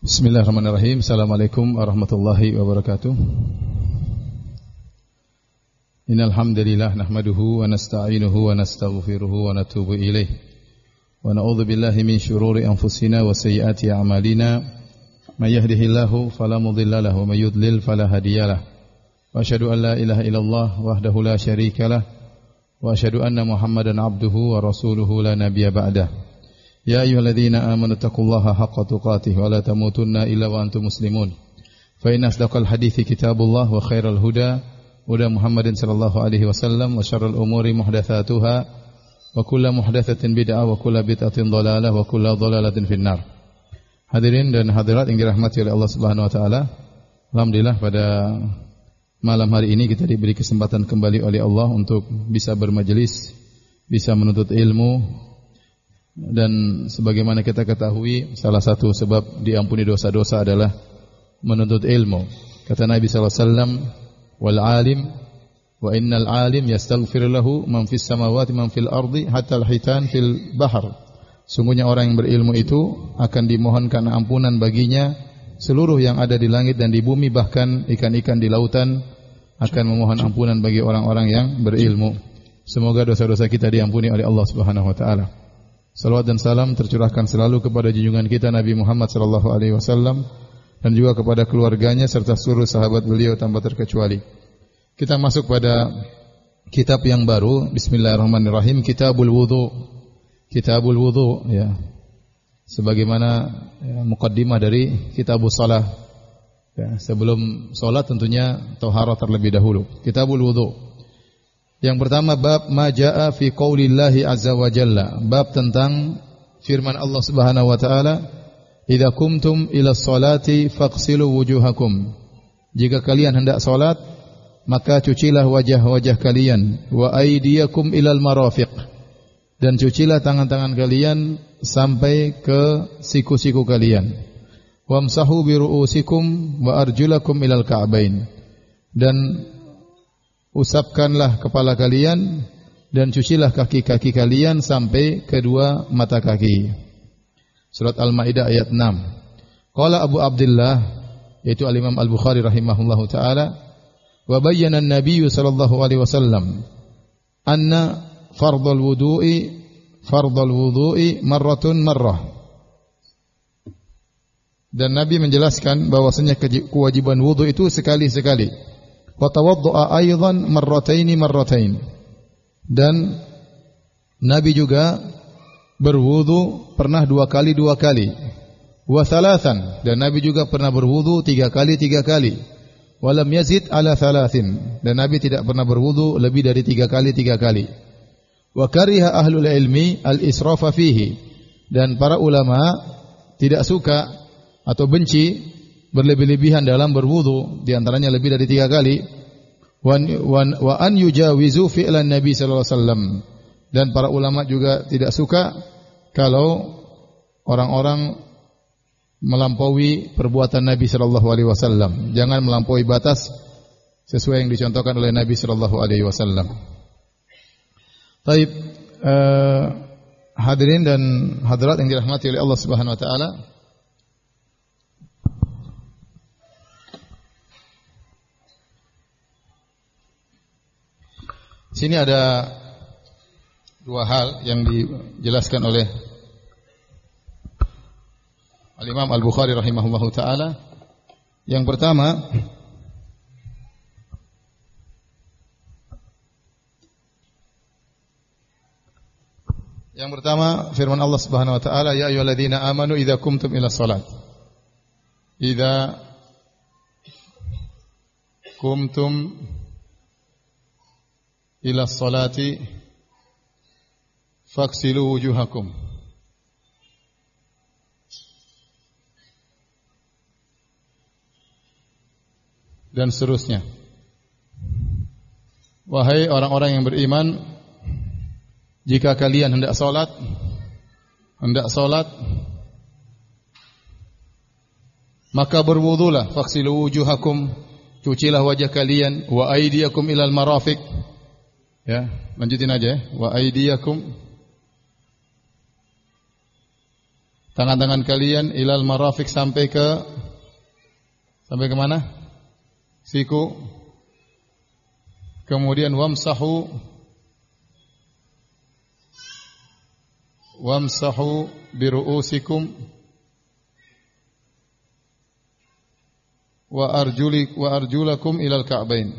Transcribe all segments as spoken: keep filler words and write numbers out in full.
Bismillahirrahmanirrahim. Assalamualaikum warahmatullahi wabarakatuh. Innal hamdalillah nahmaduhu wa nasta'inuhu wa nastaghfiruhu wa natubu ilaih. Wa na'udzu billahi min shururi anfusina wa sayyiati a'malina. May yahdihillahu fala mudilla lahu wa may yudlil fala hadiyalah. Wa asyhadu an la ilaha illallah wahdahu la syarikalah wa asyhadu anna Muhammadan abduhu wa rasuluhu la nabiyya ba'dah. Ya ayyuhalladzina amanu taqullaha haqqa tuqatih wa la tamutunna illa wa antum muslimun. Fa inna asdaqal hadithi kitabullah wa khairal huda huda Muhammadin sallallahu alaihi wasallam wa syarrul umuri muhdatsatuha wa kullu muhdatsatin bid'ah wa kullu bid'atin dhalalah wa kullu dhalalatin finnar. Hadirin dan hadirat yang dirahmati oleh Allah Subhanahu wa taala. Alhamdulillah pada malam hari ini kita diberi kesempatan kembali oleh Allah untuk bisa bermajelis, bisa menuntut ilmu. Dan sebagaimana kita ketahui, salah satu sebab diampuni dosa-dosa adalah menuntut ilmu. Kata Nabi sallallahu alaihi wasallam, wal alim wa innal alim yastaghfir lahu man fis samawati man fil ardi hatta al hitan fil bahr. Sungguhnya orang yang berilmu itu akan dimohonkan ampunan baginya seluruh yang ada di langit dan di bumi, bahkan ikan-ikan di lautan akan memohon ampunan bagi orang-orang yang berilmu. Semoga dosa-dosa kita diampuni oleh Allah Subhanahu wa taala. Salawat dan salam tercurahkan selalu kepada junjungan kita Nabi Muhammad sallallahu alaihi wasallam dan juga kepada keluarganya serta seluruh sahabat beliau tanpa terkecuali. Kita masuk pada kitab yang baru. Bismillahirrahmanirrahim. Kitabul Wudu. Kitabul Wudu, ya. Sebagaimana ya, muqaddimah dari Kitabus Shalah. Ya, sebelum salat tentunya taharah terlebih dahulu. Kitabul Wudu. Yang pertama, bab ma jaa fi qaulillahi azza wa jalla, bab tentang firman Allah Subhanahu wa taala, idza kumtum ila sholati faghsilu wujuhakum. Jika kalian hendak salat, maka cucilah wajah-wajah kalian, wa aydiyakum ilal marafiq, dan cucilah tangan-tangan kalian sampai ke siku-siku kalian. Wamsahu bi ru'usikum wa arjulakum ilal ka'bain, dan usapkanlah kepala kalian dan cucilah kaki-kaki kalian sampai kedua mata kaki. Surat Al-Maidah ayat enam. Qala Abu Abdullah, yaitu Al-Imam Al-Bukhari rahimahullahu taala, wa bayyana an-nabiy sallallahu alaihi wasallam anna fardhal wudu'i fardhal wudu'i marratun marrah. Dan Nabi menjelaskan bahwasanya kewajiban wudu itu sekali-sekali. Wa tawaddu'a aidan marrataini marratain. Dan Nabi juga berwudu pernah dua kali dua kali. Wa thalathan, dan Nabi juga pernah berwudu tiga kali tiga kali. Wa lam yazid ala thalathin, dan Nabi tidak pernah berwudu lebih dari tiga kali tiga kali. Wa kariha ahlul ilmi al-israfa fihi, dan para ulama tidak suka atau benci berlebih-lebihan dalam berwudu, di antaranya lebih dari tiga kali. Wa an yujawizu fi'lan Nabi sallallahu alaihi wasallam, dan para ulama juga tidak suka kalau orang-orang melampaui perbuatan Nabi sallallahu alaihi wasallam. Jangan melampaui batas sesuai yang dicontohkan oleh Nabi sallallahu alaihi wasallam. Baik, eh, hadirin dan hadirat yang dirahmati oleh Allah Subhanahu wa taala. Sini ada dua hal yang dijelaskan oleh Al-Imam Al-Bukhari rahimahullahu taala. Yang pertama, yang pertama firman Allah Subhanahu wa taala, ya ayyuhalladzina amanu idza qumtum ila shalat. Idza qumtum ila sholati faghsilu wujuhakum. Dan seterusnya. Wahai orang-orang yang beriman, jika kalian hendak salat, hendak salat, maka berwudulah, faghsilu wujuhakum, cucilah wajah kalian, wa aydiyakum ilal marafiq. Ya, lanjutin aja ya. Wa aydiyakum, tangan-tangan kalian ilal marafiq sampai ke sampai ke mana? Siku. Kemudian wamsahu wamsahu biru'usikum wa arjulik wa arjulakum ilal ka'bain.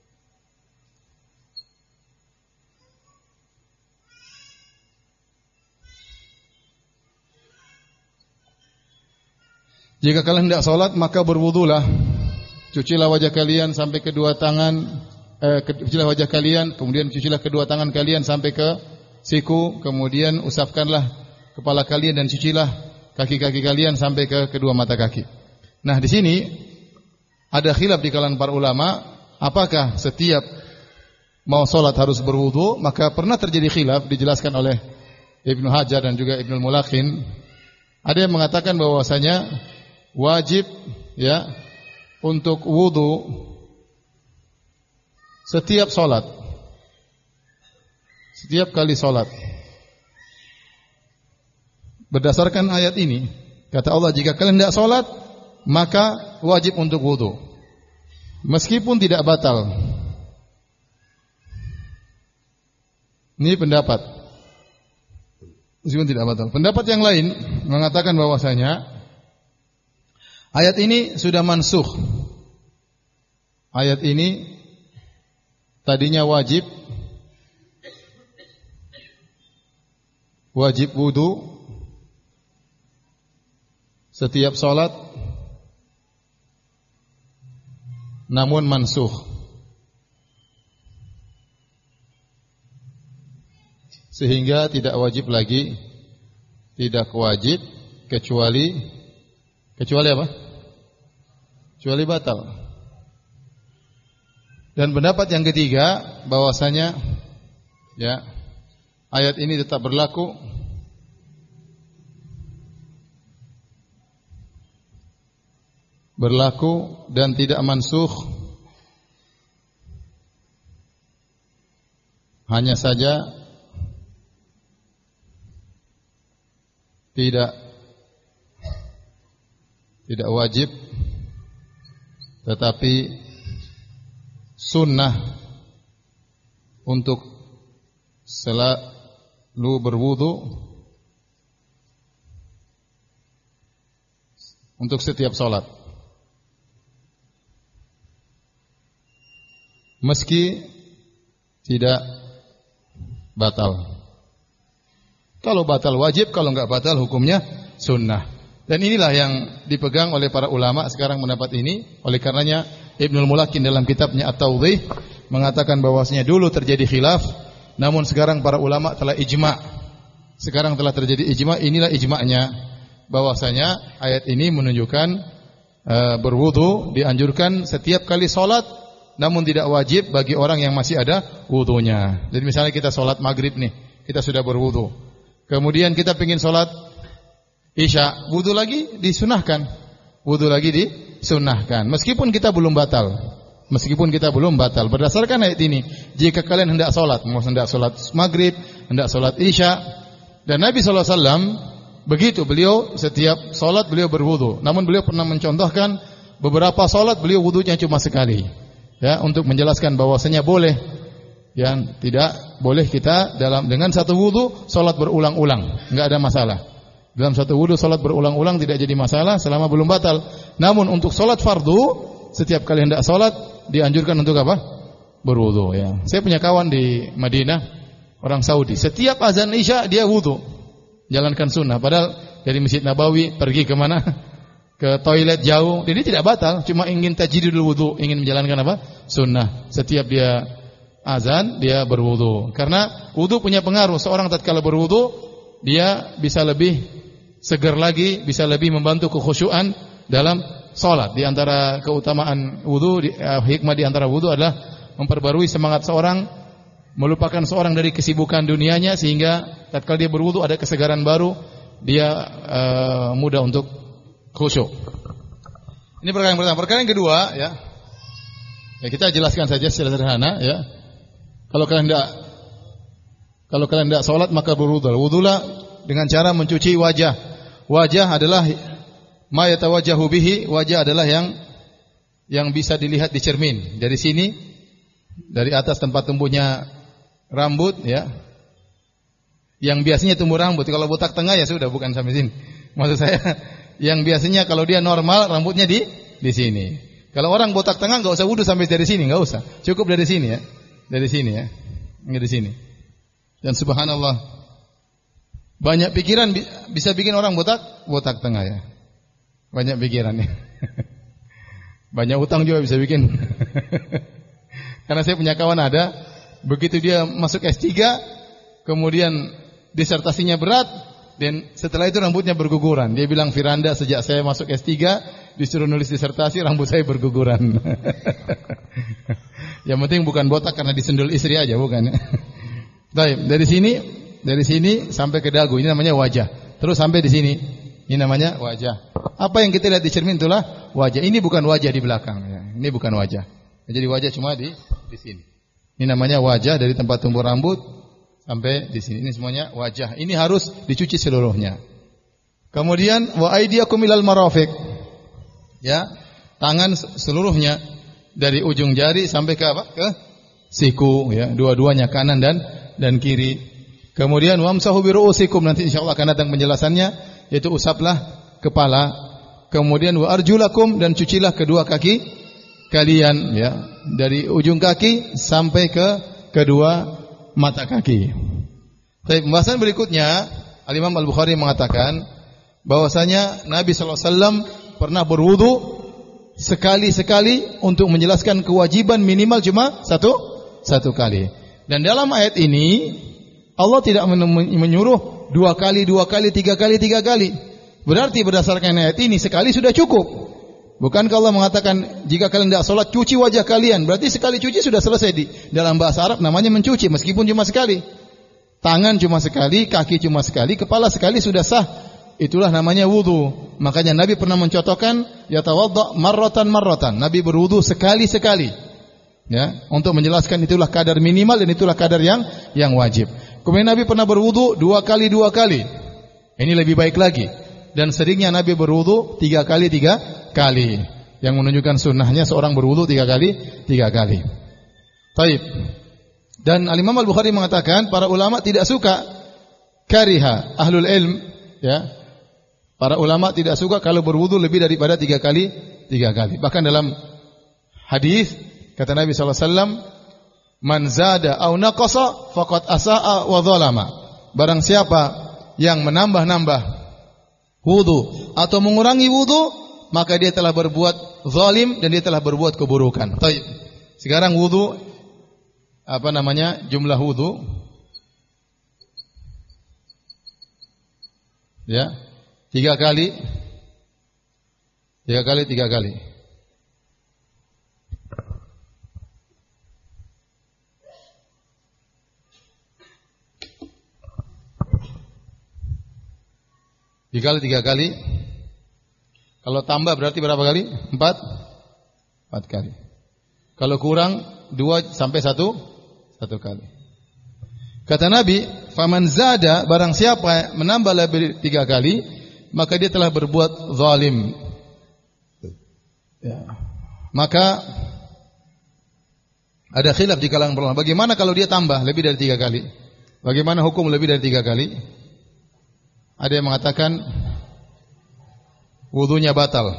Jika kalian hendak salat maka berwudulah. Cucilah wajah kalian sampai kedua tangan, eh, cucilah wajah kalian, kemudian cucilah kedua tangan kalian sampai ke siku, kemudian usapkanlah kepala kalian dan cucilah kaki-kaki kalian sampai ke kedua mata kaki. Nah, di sini ada khilaf di kalangan para ulama, apakah setiap mau salat harus berwudu? Maka pernah terjadi khilaf, dijelaskan oleh Ibnu Hajar dan juga Ibnu Mulaqin. Ada yang mengatakan bahwasanya wajib ya untuk wudu setiap salat, setiap kali salat. Berdasarkan ayat ini, kata Allah, jika kalian tidak salat maka wajib untuk wudu, meskipun tidak batal. Ini pendapat, meskipun tidak batal. Pendapat yang lain mengatakan bahwasanya ayat ini sudah mansukh. Ayat ini tadinya wajib wajib wudu setiap salat, namun mansukh. Sehingga tidak wajib lagi, tidak wajib kecuali kecuali apa? Kecuali batal. Dan pendapat yang ketiga bahwasanya ya ayat ini tetap berlaku berlaku dan tidak mansukh. Hanya saja tidak tidak wajib, tetapi sunnah untuk selalu berwudu untuk setiap salat, meski tidak batal. Kalau batal wajib, kalau enggak batal hukumnya sunnah. Dan inilah yang dipegang oleh para ulama sekarang pendapat ini. Oleh karenanya Ibnul Mulaqin dalam kitabnya At-Tawdhih mengatakan bahwasanya dulu terjadi khilaf, namun sekarang para ulama telah ijma'. Sekarang telah terjadi ijma', inilah ijma'nya, bahwasanya ayat ini menunjukkan e, berwudu dianjurkan setiap kali salat, namun tidak wajib bagi orang yang masih ada wudunya. Jadi misalnya kita salat maghrib nih, kita sudah berwudu. Kemudian kita ingin salat Isya, wudu lagi disunahkan. Wudu lagi disunahkan. Meskipun kita belum batal. Meskipun kita belum batal. Berdasarkan ayat ini, jika kalian hendak salat, mau hendak salat maghrib, hendak salat Isya, dan Nabi sallallahu alaihi wasallam begitu, beliau setiap salat beliau berwudu. Namun beliau pernah mencontohkan beberapa salat beliau wudunya cuma sekali. Ya, untuk menjelaskan bahwasanya boleh, ya, tidak boleh kita dalam dengan satu wudu salat berulang-ulang, enggak ada masalah. Dalam satu wudu salat berulang-ulang tidak jadi masalah selama belum batal. Namun untuk salat fardu, setiap kali hendak salat dianjurkan untuk apa? Berwudu, ya. Saya punya kawan di Madinah, orang Saudi. Setiap azan Isya dia wudu, jalankan sunnah. Padahal dari Masjid Nabawi pergi ke mana? Ke toilet jauh. Jadi tidak batal, cuma ingin tajdidul wudu, ingin menjalankan apa? Sunnah. Setiap dia azan dia berwudu. Karena wudu punya pengaruh. Seorang tatkala berwudu, dia bisa lebih segar lagi, bisa lebih membantu kekhusyuan dalam salat. Di antara keutamaan wudu, uh, hikmah di antara wudu adalah memperbarui semangat seorang, melupakan seorang dari kesibukan dunianya, sehingga tatkala dia berwudu ada kesegaran baru, dia uh, mudah untuk khusyuk. Ini perkara yang pertama. Perkara yang kedua, ya, ya kita jelaskan saja secara sederhana, ya. Kalau kalian tidak kalau kalian tidak salat maka berwudu. Wudulah dengan cara mencuci wajah. Wajah adalah ma yatawajjahu bihi, wajah adalah yang yang bisa dilihat di cermin. Dari sini, dari atas tempat tumbuhnya rambut ya. Yang biasanya tumbuh rambut, kalau botak tengah ya sudah bukan sampai sini. Maksud saya yang biasanya kalau dia normal rambutnya di di sini. Kalau orang botak tengah enggak usah wudu sampai dari sini, enggak usah. Cukup dari sini ya. Dari sini ya. Enggak di sini. Dan subhanallah, banyak pikiran bisa bikin orang botak, botak tengah ya. Banyak pikiran ya. Banyak utang juga bisa bikin. Karena saya punya kawan ada, begitu dia masuk S tiga, kemudian disertasinya berat, dan setelah itu rambutnya berguguran. Dia bilang, Firanda, sejak saya masuk S tiga, disuruh nulis disertasi, rambut saya berguguran. Yang penting bukan botak karena disendul istri aja, bukan. Baik, dari sini, dari sini sampai ke dagu, ini namanya wajah. Terus sampai di sini, ini namanya wajah. Apa yang kita lihat di cermin itulah wajah. Ini bukan wajah di belakang, ya. Ini bukan wajah. Jadi wajah cuma di di sini. Ini namanya wajah dari tempat tumbuh rambut sampai di sini. Ini semuanya wajah. Ini harus dicuci seluruhnya. Kemudian wa aydiyakum ilal marafiq. Ya, tangan seluruhnya dari ujung jari sampai ke apa? Ke siku, ya, dua-duanya kanan dan dan kiri. Kemudian wamsahu bi ru'usikum, nanti insyaallah akan datang penjelasannya, yaitu usaplah kepala. Kemudian wa arjulakum, dan cucilah kedua kaki kalian, ya, dari ujung kaki sampai ke kedua mata kaki. Baik, pembahasan berikutnya, Al-Imam Al-Bukhari mengatakan bahwasanya Nabi sallallahu alaihi wasallam pernah berwudu sekali-sekali untuk menjelaskan kewajiban minimal cuma satu satu kali. Dan dalam ayat ini Allah tidak menyuruh dua kali, dua kali, tiga kali, tiga kali. Berarti berdasarkan ayat ini sekali sudah cukup. Bukankah Allah mengatakan jika kalian tidak sholat cuci wajah kalian? Berarti sekali cuci sudah selesai. Di dalam bahasa Arab namanya mencuci meskipun cuma sekali. Tangan cuma sekali, kaki cuma sekali, kepala sekali sudah sah. Itulah namanya wudu. Makanya Nabi pernah mencontohkan yatawadda marratan marratan. Nabi berwudu sekali-sekali. Ya, untuk menjelaskan itulah kadar minimal dan itulah kadar yang yang wajib. Kemudian Nabi pernah berwudu dua kali dua kali. Ini lebih baik lagi. Dan seringnya Nabi berwudu tiga kali tiga kali. Yang menunjukkan sunnahnya seorang berwudu tiga kali tiga kali. Taib. Dan Al-Imam Al-Bukhari mengatakan para ulama tidak suka kariha ahlul ilm, ya. Para ulama tidak suka kalau berwudu lebih daripada tiga kali tiga kali. Bahkan dalam hadis kata Nabi sallallahu alaihi wasallam, man zada au naqasa faqad asaa wa zalama. Barang siapa yang menambah-nambah wudu atau mengurangi wudu, maka dia telah berbuat zalim dan dia telah berbuat keburukan. Baik. Sekarang wudu, apa namanya? Jumlah wudu. Ya. Tiga kali. Tiga kali, tiga kali. Tiga kali, tiga kali. Kalau tambah berarti berapa kali? Empat. Empat kali. Kalau kurang, dua sampai satu, satu kali. Kata Nabi, faman zada, barang siapa menambah lebih tiga kali, maka dia telah berbuat zalim. Ya. Maka ada khilaf di kalangan ulama. Bagaimana kalau dia tambah lebih dari tiga kali? Bagaimana hukum lebih dari tiga kali? Ada yang mengatakan wudunya batal.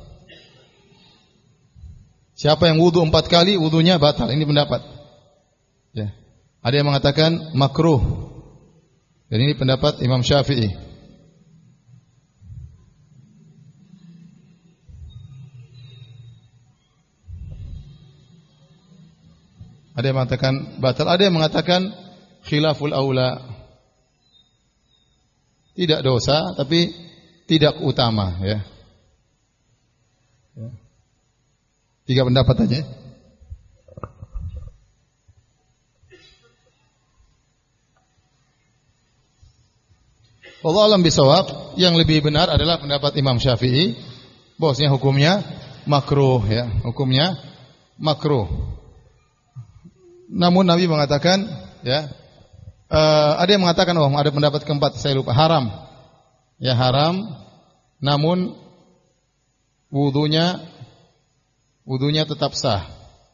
Siapa yang wudu empat kali, wudunya batal. Ini pendapat. Ya. Ada yang mengatakan makruh. Dan ini pendapat Imam Syafi'i. Ada yang mengatakan batal. Ada yang mengatakan khilaful aula. Tidak dosa, tapi tidak utama, ya. Ya. Tiga pendapat aja. Wallahu a'lam bishawab, yang lebih benar adalah pendapat Imam Syafi'i, bahwasanya hukumnya makruh, ya, hukumnya makruh. Namun Nabi mengatakan, ya, Uh, ada yang mengatakan, oh ada pendapat keempat saya lupa, haram, ya haram namun wudunya wudunya tetap sah.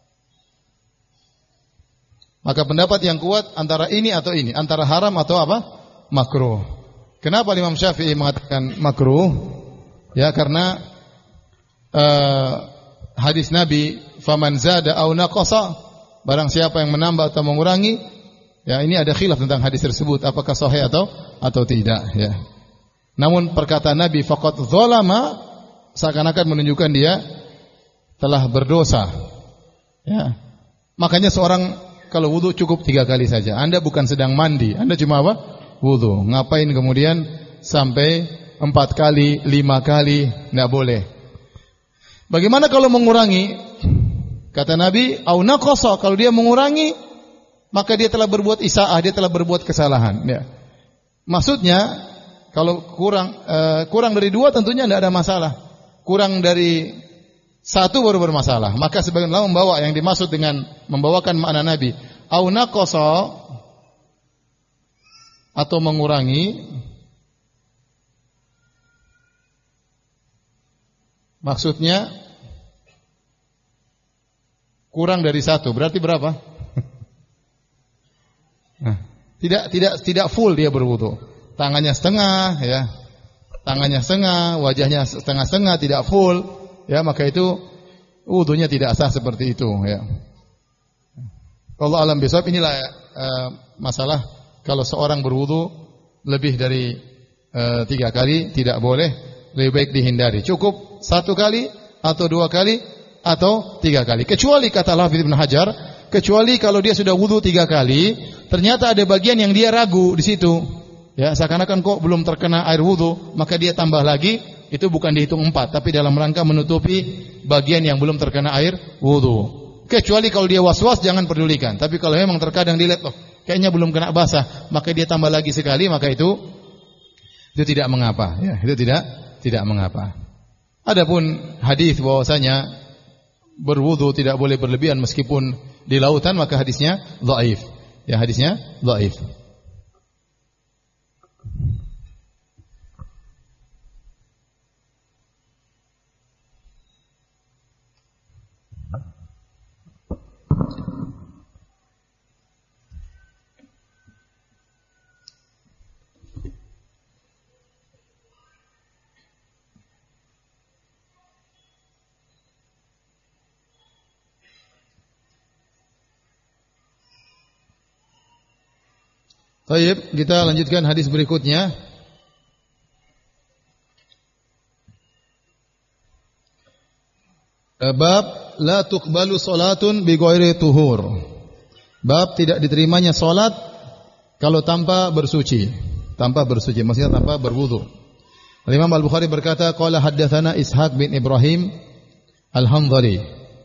Maka pendapat yang kuat antara ini atau ini, antara haram atau apa? Makruh. Kenapa Imam Syafi'i mengatakan makruh? Ya, karena uh, hadis Nabi, "Faman zada aw naqasa", barang siapa yang menambah atau mengurangi, ya ini ada khilaf tentang hadis tersebut apakah sahih atau atau tidak, ya. Namun perkataan Nabi faqad zalama seakan-akan menunjukkan dia telah berdosa. Ya. Makanya seorang kalau wudu cukup tiga kali saja. Anda bukan sedang mandi, Anda cuma apa? Wudu. Ngapain kemudian sampai empat kali, lima kali? Tidak boleh. Bagaimana kalau mengurangi? Kata Nabi, au naqasa, kalau dia mengurangi, maka dia telah berbuat isaah, dia telah berbuat kesalahan. Ya. Maksudnya, kalau kurang uh, kurang dari dua tentunya tidak ada masalah. Kurang dari satu baru bermasalah. Maka sebagian ulama membawa yang dimaksud dengan membawakan makna Nabi, au naqasa atau mengurangi, maksudnya kurang dari satu. Berarti berapa? Nah, tidak tidak tidak full dia berwudu. Tangannya setengah, ya. Tangannya setengah, wajahnya setengah-setengah, tidak full, ya, maka itu wudunya tidak sah seperti itu, ya. Allah alam bisawab. Inilah uh, masalah kalau seorang berwudu lebih dari uh, tiga kali tidak boleh, lebih baik dihindari. Cukup satu kali atau dua kali atau tiga kali. Kecuali kata Al-Hafidz Ibnu Hajar, kecuali kalau dia sudah wudu tiga kali, ternyata ada bagian yang dia ragu di situ. Ya, seakan-akan kok belum terkena air wudu, maka dia tambah lagi, itu bukan dihitung empat, tapi dalam rangka menutupi bagian yang belum terkena air wudu. Kecuali kalau dia was-was, jangan pedulikan. Tapi kalau memang terkadang dilihat, oh, kayaknya belum kena basah, maka dia tambah lagi sekali, maka itu itu tidak mengapa. Ya, itu tidak tidak mengapa. Adapun hadis bahwasanya berwudu tidak boleh berlebihan meskipun di lautan, maka hadisnya dhaif. Ya, hadisnya dhaif. Baik, kita lanjutkan hadis berikutnya. Bab la tuqbalu salatun bi ghairi tuhur. Bab tidak diterimanya salat kalau tanpa bersuci. Tanpa bersuci, maksudnya tanpa berwudu. Imam Al-Bukhari berkata, qala haddatsana Ishaq bin Ibrahim Al-Hanzali.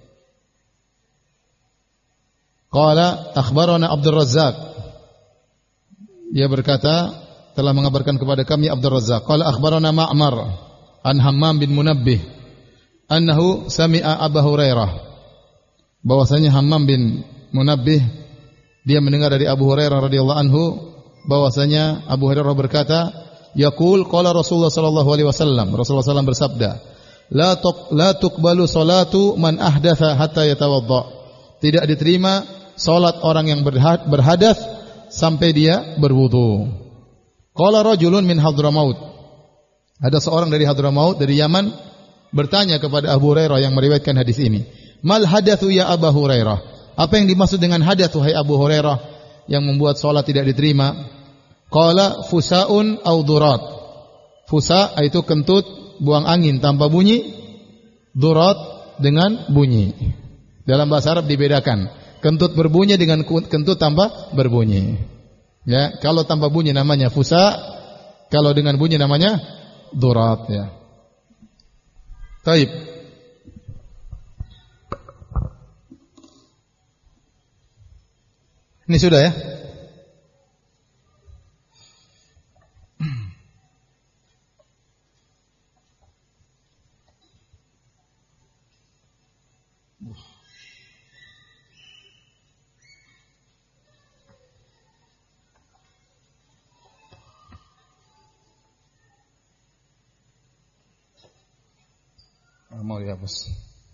Qala akhbarana Abdul Razzaq. Dia berkata, telah mengabarkan kepada kami Abdul Razzaq. Qala akhbarana Ma'mar an Hammam bin Munabbih annahu sami'a Abu Hurairah. Bahwasanya Hammam bin Munabbih dia mendengar dari Abu Hurairah radhiyallahu anhu bahwasanya Abu Hurairah berkata, yaqul qala Rasulullah sallallahu alaihi wasallam. Rasulullah sallallahu alaihi wasallam bersabda, la tuq la tuqbalu salatu man ahdatha hatta yatawadda. Tidak diterima salat orang yang berhadas sampai dia berwudu. Qala rajulun min Hadramaut. Ada seorang dari Hadramaut, dari Yaman, bertanya kepada Abu Hurairah yang meriwayatkan hadis ini. Mal hadatsu ya Abu Hurairah? Apa yang dimaksud dengan hadatsu hai Abu Hurairah yang membuat salat tidak diterima? Qala fusaun au durat. Fusa itu kentut buang angin tanpa bunyi, durat dengan bunyi. Dalam bahasa Arab dibedakan. Kentut berbunyi dengan kentut tanpa berbunyi. Ya, kalau tanpa bunyi namanya fusa, kalau dengan bunyi namanya durat, ya. Taib. Ini sudah ya? mau dihapus.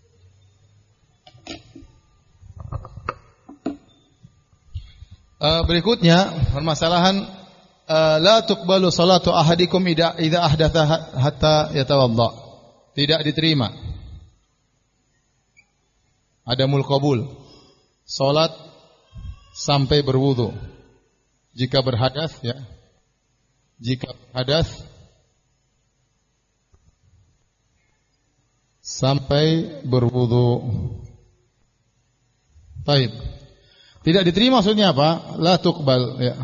Uh, berikutnya permasalahan uh, la tuqbalu salatu ahadikum idza idza ahdatha hatta yatawadda. Tidak diterima. Adamul qabul. Salat sampai berwudu. Jika berhadas ya. Jika berhadas sampai berwudu. Baik. Tidak diterima maksudnya apa? La tuqbal ya.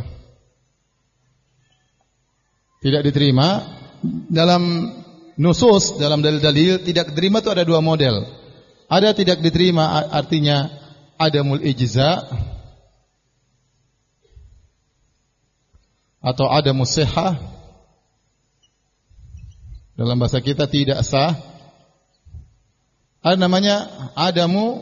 Tidak diterima dalam nusus, dalam dalil-dalil tidak diterima itu ada dua model. Ada tidak diterima artinya adamul ijza atau adamus sihah. Dalam bahasa kita tidak sah. Ada namanya adamu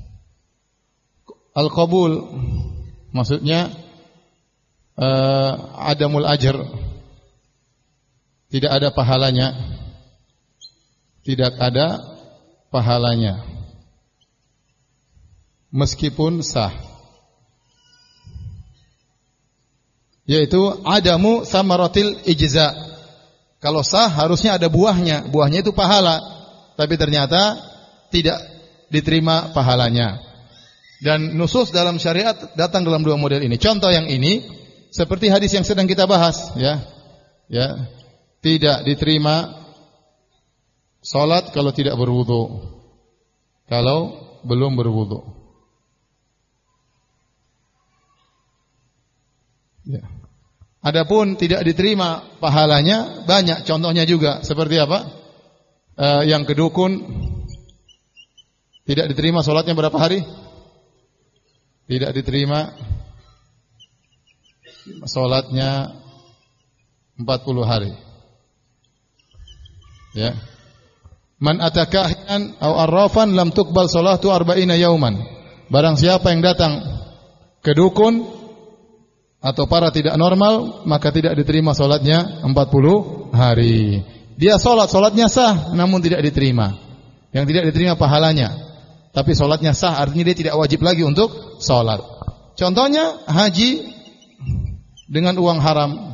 al-qabul, maksudnya uh, adamul ajr, tidak ada pahalanya, tidak ada pahalanya, meskipun sah. Yaitu adamu samaratil ijza. Kalau sah harusnya ada buahnya, buahnya itu pahala, tapi ternyata tidak diterima pahalanya. Dan nusus dalam syariat datang dalam dua model ini. Contoh yang ini seperti hadis yang sedang kita bahas, ya. Ya. Tidak diterima salat kalau tidak berwudu. Kalau belum berwudu. Ya. Adapun tidak diterima pahalanya banyak contohnya juga. Seperti apa? Uh, yang kedukun tidak diterima salatnya berapa hari? Tidak diterima salatnya empat puluh hari. Ya. Man atakahan aw arrafan lam tuqbal salatu arba'ina yauman. Barang siapa yang datang ke dukun atau para tidak normal, maka tidak diterima salatnya empat puluh hari. Dia salat, salatnya sah namun tidak diterima. Yang tidak diterima pahalanya. Tapi salatnya sah, artinya dia tidak wajib lagi untuk salat. Contohnya haji dengan uang haram.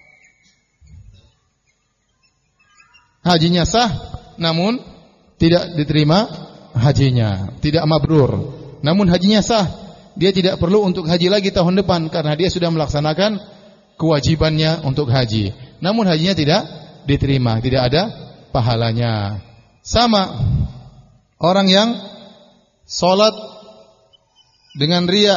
Hajinya sah, namun tidak diterima hajinya, tidak mabrur. Namun hajinya sah, dia tidak perlu untuk haji lagi tahun depan karena dia sudah melaksanakan kewajibannya untuk haji. Namun hajinya tidak diterima, tidak ada pahalanya. Sama orang yang salat dengan riya,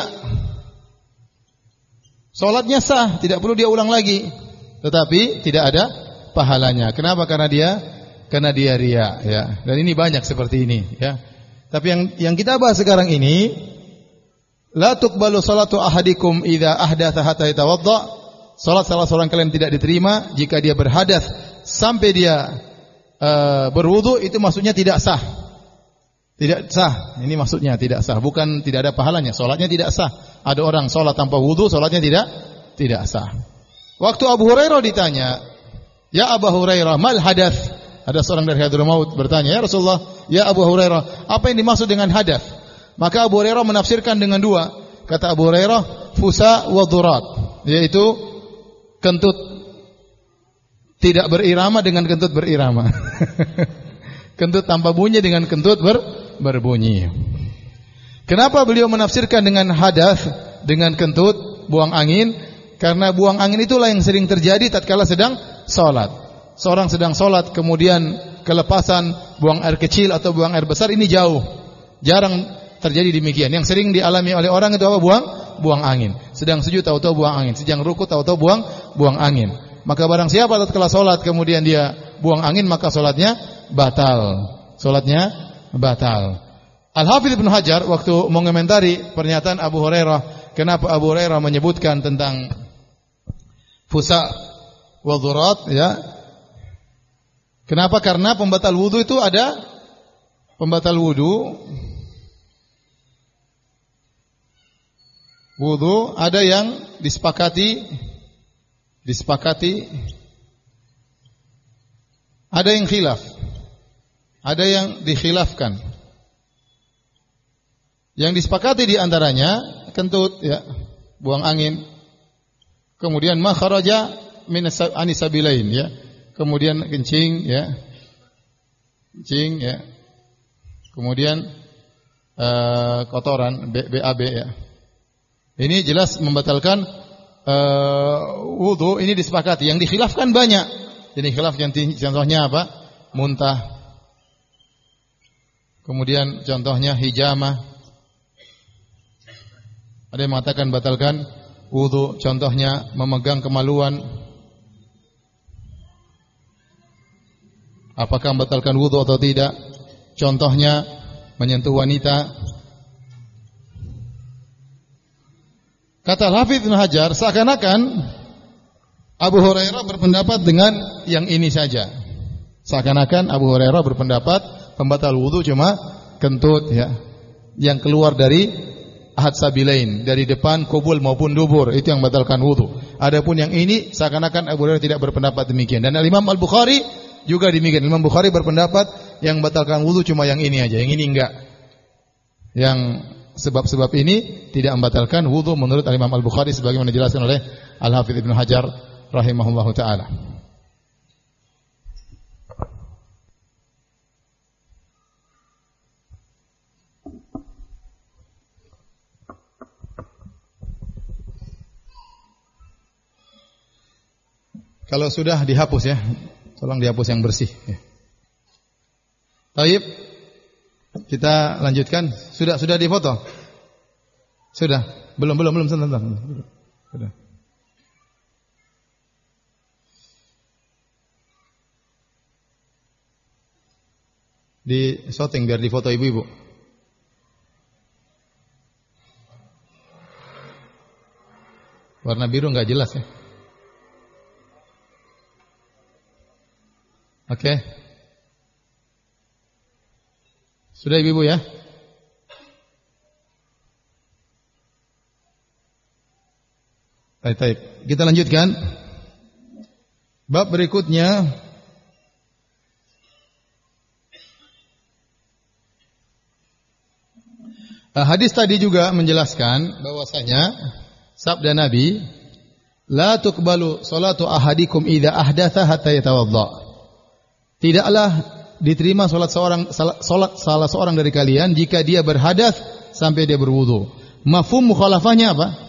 salatnya sah, tidak perlu dia ulang lagi, tetapi tidak ada pahalanya. Kenapa? Karena dia karena dia riya, ya. Dan ini banyak seperti ini, ya. Tapi yang yang kita bahas sekarang ini, la tuqbalu salatu ahadikum idza ahdatha hatta yatawadda. Salat salah seorang kalian tidak diterima jika dia berhadas sampai dia uh, berwudu, itu maksudnya tidak sah. Tidak sah, ini maksudnya tidak sah, bukan tidak ada pahalanya. Salatnya tidak sah. Ada orang salat tanpa wudu, salatnya tidak tidak sah. Waktu Abu Hurairah ditanya, "Ya Abu Hurairah, mal hadath?" Ada seorang dari Hadramaut bertanya, "Ya Rasulullah, ya Abu Hurairah, apa yang dimaksud dengan hadath?" Maka Abu Hurairah menafsirkan dengan dua. Kata Abu Hurairah, "Fusa wa dhurat", yaitu kentut tidak berirama dengan kentut berirama. Kentut tanpa bunyi dengan kentut ber, berbunyi. Kenapa beliau menafsirkan dengan hadath, dengan kentut, buang angin? Karena buang angin itulah yang sering terjadi tatkala sedang salat. Seorang sedang salat kemudian kelepasan buang air kecil atau buang air besar, ini jauh. Jarang terjadi demikian. Yang sering dialami oleh orang itu apa? Buang buang angin. Sedang sujud tahu-tahu buang angin, sedang ruku tahu-tahu buang buang angin. Maka barang siapa tatkala salat kemudian dia buang angin, maka salatnya batal. Salatnya batal. Al-Hafidz Ibnu Hajar waktu mengomentari pernyataan Abu Hurairah, kenapa Abu Hurairah menyebutkan tentang fusa wa dhurat, ya. Kenapa? Karena pembatal wudu itu ada pembatal wudu. Wudu ada yang disepakati disepakati, ada yang khilaf. ada yang dikhilafkan. Yang disepakati di antaranya kentut ya, buang angin. Kemudian ma kharaja min anisabilain ya. Kemudian kencing ya. Kencing ya. Kemudian uh, kotoran B, BAB ya. Ini jelas membatalkan uh, wudu, ini disepakati. Yang dikhilafkan banyak. Jadi khilaf contohnya apa? Muntah. Kemudian contohnya hijamah. Ada yang mengatakan batalkan wudu, contohnya memegang kemaluan. Apakah membatalkan wudu atau tidak? Contohnya menyentuh wanita. Kata Hafidz Ibnu Hajar, seakan-akan Abu Hurairah berpendapat dengan yang ini saja. Seakan-akan Abu Hurairah berpendapat pembatal wudu cuma kentut ya, yang keluar dari ahad sabilain, dari depan kubul maupun dubur, itu yang batalkan wudu. Adapun yang ini seakan-akan Abu Hurairah tidak berpendapat demikian. Dan Imam Al-Bukhari juga demikian. Imam Bukhari berpendapat yang batalkan wudu cuma yang ini aja, yang ini enggak. Yang sebab-sebab ini tidak membatalkan wudu menurut Imam Al-Bukhari sebagaimana dijelaskan oleh Al-Hafidz Ibnu Hajar rahimahullahu taala. Kalau sudah dihapus ya, tolong dihapus yang bersih. Ya. Taib, kita lanjutkan. Sudah sudah difoto? Sudah? Belum belum belum sebentar. Sudah. Di shooting biar difoto ibu-ibu. Warna biru nggak jelas ya. Oke. Okay. Sudah ibu-ibu ya? Baik, baik. Kita lanjutkan. Bab berikutnya hadis tadi juga menjelaskan bahwasanya sabda Nabi, la tuqbalu salatu ahadikum idza ahdatha hatta yatawadda. Tidaklah diterima salat seorang salat salah seorang dari kalian jika dia berhadas sampai dia berwudu. Mafhum mukhalafahnya apa?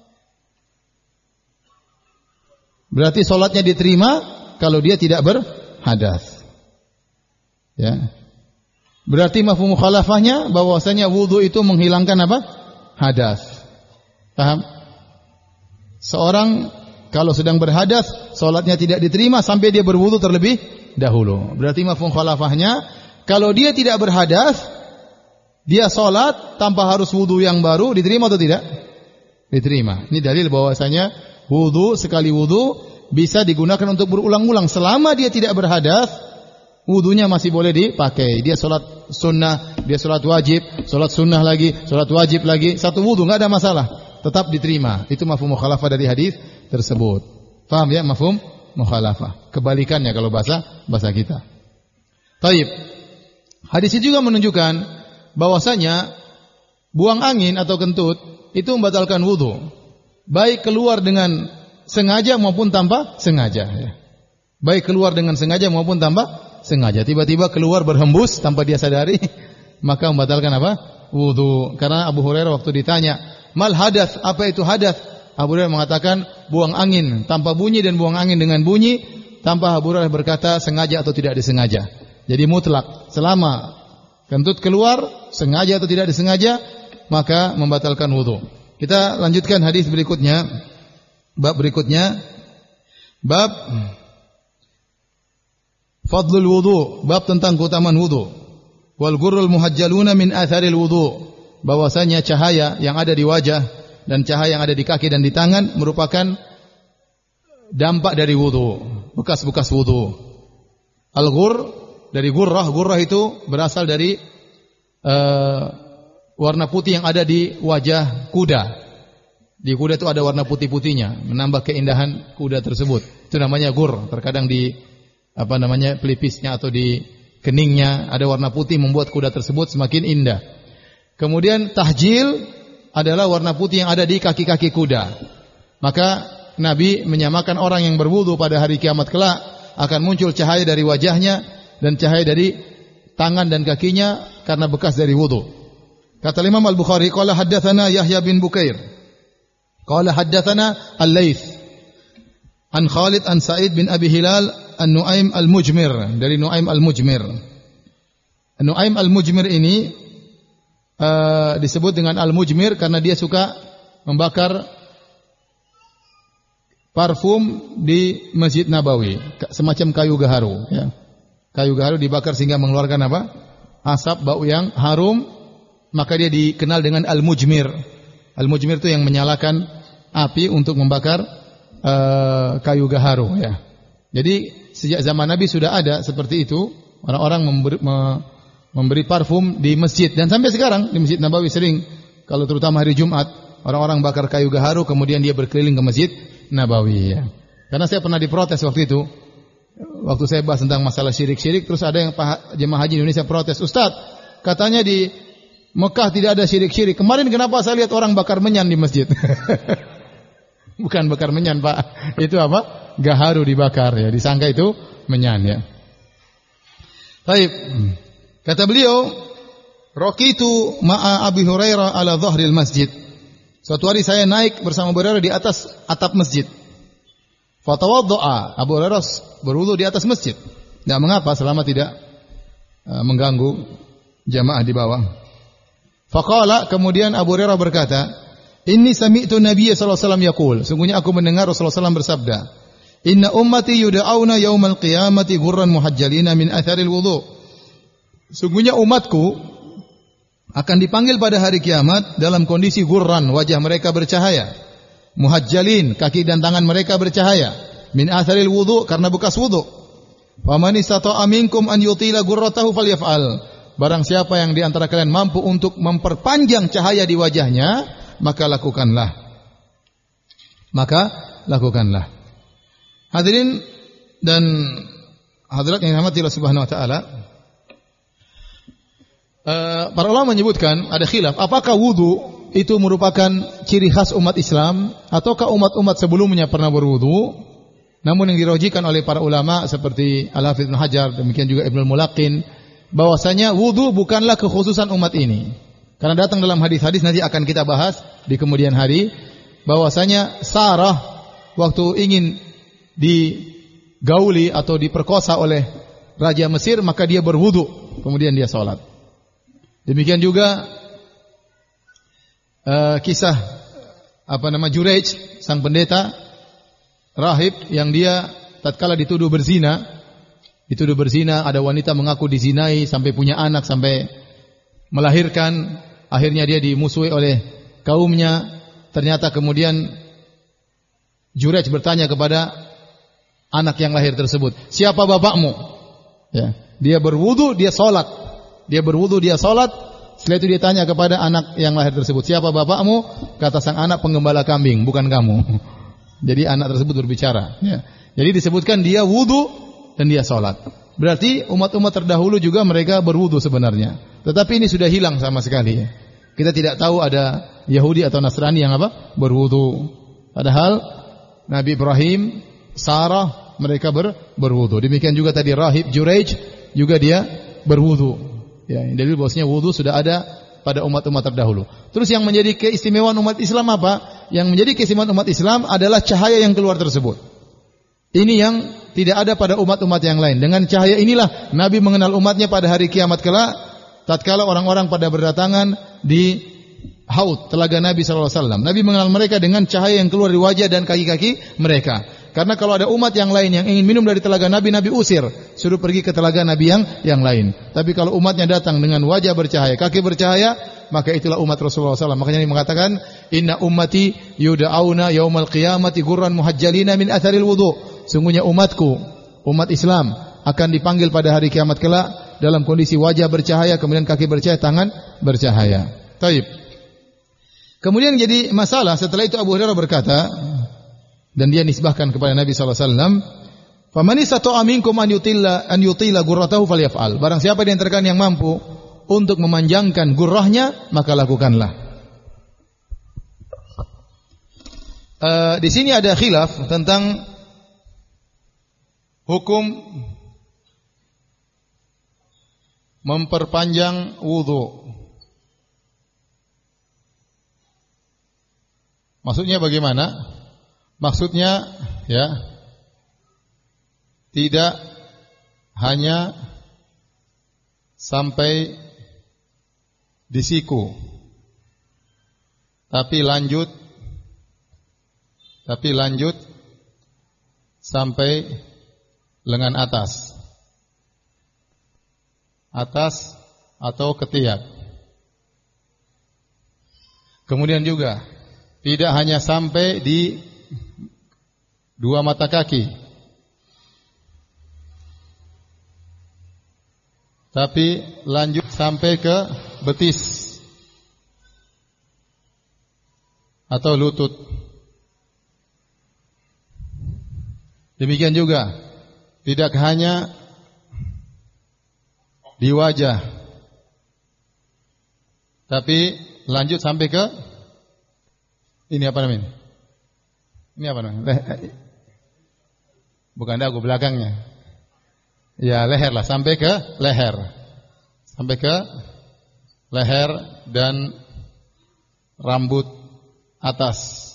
Berarti salatnya diterima kalau dia tidak berhadas. Ya. Berarti mafhum mukhalafahnya bahwasanya wudu itu menghilangkan apa? Hadas. Paham? Seorang kalau sedang berhadas, salatnya tidak diterima sampai dia berwudu terlebih dahulu. Berarti mafhum khalafahnya, kalau dia tidak berhadas, dia salat tanpa harus wudu yang baru, diterima atau tidak? Diterima. Ini dalil bahwasanya wudu sekali wudu bisa digunakan untuk berulang-ulang selama dia tidak berhadas. Wudunya masih boleh dipakai. Dia salat sunnah, dia salat wajib, salat sunnah lagi, salat wajib lagi, satu wudu enggak ada masalah, tetap diterima. Itu mafhum mukhalafah dari hadis tersebut. Paham ya mafhum mukhalafah? Kebalikannya kalau bahasa bahasa kita. Taib. Hadis ini juga menunjukkan bahwasanya buang angin atau kentut itu membatalkan wudu, baik keluar dengan sengaja maupun tanpa sengaja. Ya. Baik keluar dengan sengaja maupun tanpa sengaja. Tiba-tiba keluar berhembus tanpa dia sadari, maka membatalkan apa? Wudu. Karena Abu Hurairah waktu ditanya, mal hadas, apa itu hadas? Abu Hurairah mengatakan buang angin tanpa bunyi dan buang angin dengan bunyi, tanpa Abu Hurairah berkata sengaja atau tidak disengaja. Jadi mutlak, selama kentut keluar sengaja atau tidak disengaja, maka membatalkan wudu. Kita lanjutkan hadis berikutnya. Bab berikutnya, bab fadlul wudu, bab tentang keutamaan wudu. Wal ghurrul muhajjaluna min atharil wudu, bahwasanya cahaya yang ada di wajah dan cahaya yang ada di kaki dan di tangan merupakan dampak dari wudu, bekas-bekas wudu. Al-ghurr dari gurrah, gurrah itu berasal dari uh, warna putih yang ada di wajah kuda. Di kuda itu ada warna putih-putihnya, menambah keindahan kuda tersebut. Itu namanya ghurr. Terkadang di apa namanya pelipisnya atau di keningnya, ada warna putih membuat kuda tersebut semakin indah. Kemudian tahjil adalah warna putih yang ada di kaki-kaki kuda. Maka Nabi menyamakan orang yang berwudu pada hari kiamat kelak akan muncul cahaya dari wajahnya dan cahaya dari tangan dan kakinya karena bekas dari wudu. Kata Imam Al-Bukhari, qala haddatsana Yahya bin Bukair. Qala haddatsana Al-Laits an Khalid an Sa'id bin Abi Hilal an Nuaim Al-Mujmir, dari Nuaim Al-Mujmir. Nuaim Al-Mujmir ini uh, disebut dengan Al-Mujmir karena dia suka membakar parfum di Masjid Nabawi, semacam kayu gaharu, ya. Kayu gaharu dibakar sehingga mengeluarkan apa? Asap bau yang harum. Maka dia dikenal dengan Al-Mujmir. Al-Mujmir itu yang menyalakan api untuk membakar uh, kayu gaharu, ya. Jadi sejak zaman Nabi sudah ada seperti itu, orang-orang memberi, me, memberi parfum di masjid, dan sampai sekarang di Masjid Nabawi sering, kalau terutama hari Jumat, orang-orang bakar kayu gaharu kemudian dia berkeliling ke Masjid Nabawi, ya. Karena saya pernah diprotes waktu itu, waktu saya bahas tentang masalah syirik-syirik, terus ada yang jemaah haji Indonesia protes, Ustaz, katanya di Mekah tidak ada syirik-syirik. Kemarin kenapa saya lihat orang bakar menyan di masjid? Bukan bakar menyan, Pak. Itu apa? Gaharu dibakar, ya. Disangka itu menyan, ya. Baik. Kata beliau, raqitu ma'a Abi Hurairah ala dhahril masjid. Suatu hari saya naik bersama Abu Hurairah di atas atap masjid. Fatawadda'a. Abu Hurairah berwudu di atas masjid. Tidak mengapa selama tidak uh, mengganggu jamaah di bawah. Faqala, kemudian Abu Hurairah berkata, "Inni sami'tu Nabiy sallallahu alaihi wasallam yaqul." Sungguhnya aku mendengar Rasulullah sallallahu alaihi wasallam bersabda, "Inna ummati yud'auna yaumal qiyamati ghurran muhajjalina min atharil wudu." Sungguhnya umatku akan dipanggil pada hari kiamat dalam kondisi ghurran, wajah mereka bercahaya, muhajjalin, kaki dan tangan mereka bercahaya, min atharil wudu, karena bekas wudu. Faman istata'a minkum an yutila ghurratahu falyaf'al. Barang siapa yang di antara kalian mampu untuk memperpanjang cahaya di wajahnya, maka lakukanlah. Maka lakukanlah. Hadirin dan hadirat yang dirahmati Allah Subhanahu wa taala, uh, para ulama menyebutkan ada khilaf, apakah wudu itu merupakan ciri khas umat Islam ataukah umat-umat sebelumnya pernah berwudu? Namun yang dirajihkan oleh para ulama seperti Al-Hafidz Ibnu Hajar, demikian juga Ibnu Mulaqin, bahwasanya wudu bukanlah kekhususan umat ini. Karena datang dalam hadis-hadis, nanti akan kita bahas di kemudian hari, bahwasanya Sarah waktu ingin digauli atau diperkosa oleh Raja Mesir, maka dia berwudu, kemudian dia salat. Demikian juga uh, kisah apa nama Juraij, sang pendeta rahib yang dia tatkala dituduh berzina, dituduh berzina, ada wanita mengaku dizinai sampai punya anak, sampai melahirkan, akhirnya dia dimusuhi oleh kaumnya. Ternyata kemudian Juraij bertanya kepada anak yang lahir tersebut, "Siapa bapakmu?" Ya, dia berwudu, dia salat. Dia berwudu, dia salat. Setelah itu dia tanya kepada anak yang lahir tersebut, "Siapa bapakmu?" Kata sang anak, "Penggembala kambing, bukan kamu." Jadi anak tersebut berbicara, ya. Jadi disebutkan dia wudu dan dia salat. Berarti umat-umat terdahulu juga mereka berwudu sebenarnya. Tetapi ini sudah hilang sama sekali. Kita tidak tahu ada Yahudi atau Nasrani yang apa? Berwudu. Padahal Nabi Ibrahim, Sarah, mereka ber, berwudu. Demikian juga tadi rahib Juraij juga dia berwudu. Ya, dalil bahwasanya wudu sudah ada pada umat-umat terdahulu. Terus yang menjadi keistimewaan umat Islam apa? Yang menjadi keistimewaan umat Islam adalah cahaya yang keluar tersebut. Ini yang tidak ada pada umat-umat yang lain. Dengan cahaya inilah Nabi mengenal umatnya pada hari kiamat kelak, tatkala orang-orang pada berdatangan di haud, telaga Nabi sallallahu alaihi wasallam. Nabi mengenal mereka dengan cahaya yang keluar dari wajah dan kaki-kaki mereka. Karena kalau ada umat yang lain yang ingin minum dari telaga Nabi, Nabi usir, suruh pergi ke telaga Nabi yang yang lain. Tapi kalau umatnya datang dengan wajah bercahaya, kaki bercahaya, maka itulah umat Rasulullah sallallahu alaihi wasallam. Makanya Nabi mengatakan, "Inna ummati yud'auna yaumal qiyamati ghurran muhajjalina min atharil wudu." Sungguhnya umatku, umat Islam akan dipanggil pada hari kiamat kelak dalam kondisi wajah bercahaya, kemudian kaki bercahaya, tangan bercahaya. Taib. Kemudian jadi masalah setelah itu Abu Hurairah berkata, dan dia nisbahkan kepada Nabi sallallahu alaihi wasallam, Faman istata'a minkum an yutilla an yutila gurratahu falyaf'al. Barang siapa di antara kalian yang mampu untuk memanjangkan gurrahnya, maka lakukanlah. Uh, di sini ada khilaf tentang hukum memperpanjang wudu. Maksudnya bagaimana? Maksudnya ya, tidak hanya sampai di siku, tapi lanjut, tapi lanjut sampai lengan atas, atas atau ketiak. Kemudian juga tidak hanya sampai di dua mata kaki, tapi lanjut sampai ke betis atau lutut. Demikian juga tidak hanya di wajah, tapi lanjut sampai ke ini apa namanya? Ini apa namanya? Bukan dagu, belakangnya. Ya, leher lah, sampai ke leher. Sampai ke leher dan rambut atas.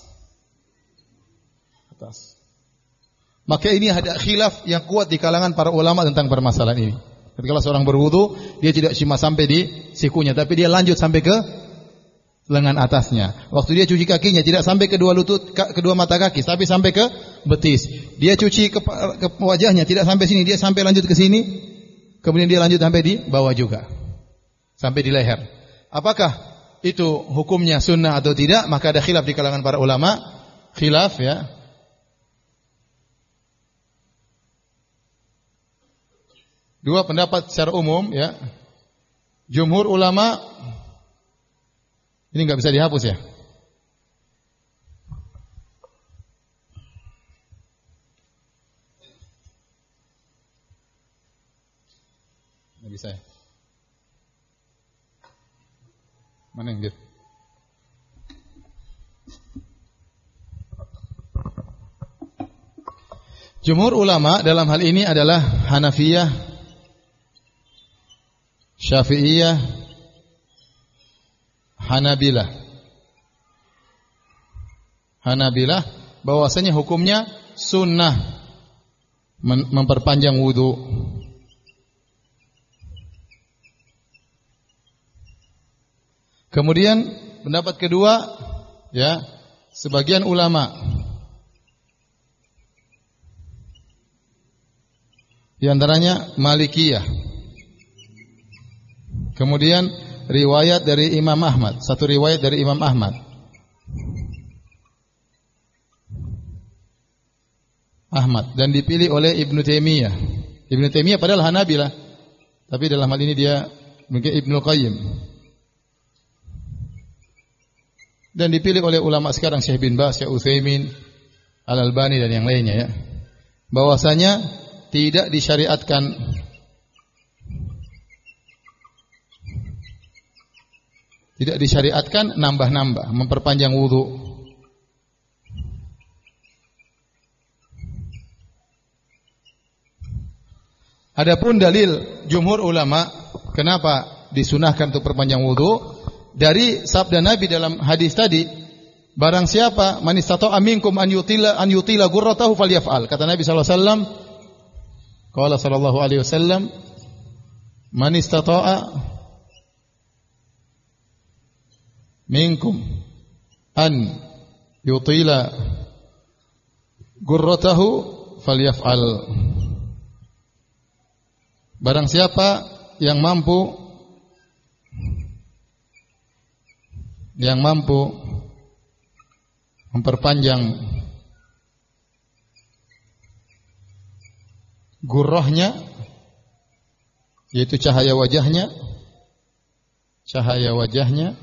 Atas. Maka ini ada khilaf yang kuat di kalangan para ulama tentang permasalahan ini. Ketika seorang berwudu, dia tidak cuma sampai di sikunya, tapi dia lanjut sampai ke lengan atasnya. Waktu dia cuci kakinya tidak sampai kedua lutut, kedua mata kaki, tapi sampai ke betis. Dia cuci ke, ke wajahnya tidak sampai sini, dia sampai lanjut ke sini. Kemudian dia lanjut sampai di bawah juga, sampai di leher. Apakah itu hukumnya sunnah atau tidak? Maka ada khilaf di kalangan para ulama. Khilaf ya. Dua pendapat secara umum ya. Jumhur ulama, ini enggak bisa dihapus ya. Enggak bisa ya. Mana yang gitu? Jumhur ulama dalam hal ini adalah Hanafiyah, Syafi'iyah, Hanabilah. Hanabilah bahwasanya hukumnya sunnah memperpanjang wudu. Kemudian pendapat kedua ya, sebagian ulama di antaranya Malikiyah. Kemudian riwayat dari Imam Ahmad, satu riwayat dari Imam Ahmad. Ahmad dan dipilih oleh Ibnu Taimiyah. Ibnu Taimiyah padahal Hanabilah, tapi dalam hal ini dia mungkin Ibnu Qayyim. Dan dipilih oleh ulama sekarang Syekh bin Baz, Syekh Utsaimin, Al-Albani dan yang lainnya ya. Bahwasanya tidak disyariatkan tidak disyariatkan nambah-nambah, memperpanjang wudu. Adapun dalil jumhur ulama kenapa disunahkan untuk perpanjang wudu, dari sabda Nabi dalam hadis tadi, barang siapa man istata'a minkum an yutila an yutila ghurratahu falyaf'al. Kata Nabi sallallahu alaihi wasallam, qala sallallahu alaihi wasallam, man istata'a minkum an yutila ghurratahu falyaf'al. Barang siapa yang mampu yang mampu memperpanjang gurrahnya, yaitu cahaya wajahnya, cahaya wajahnya,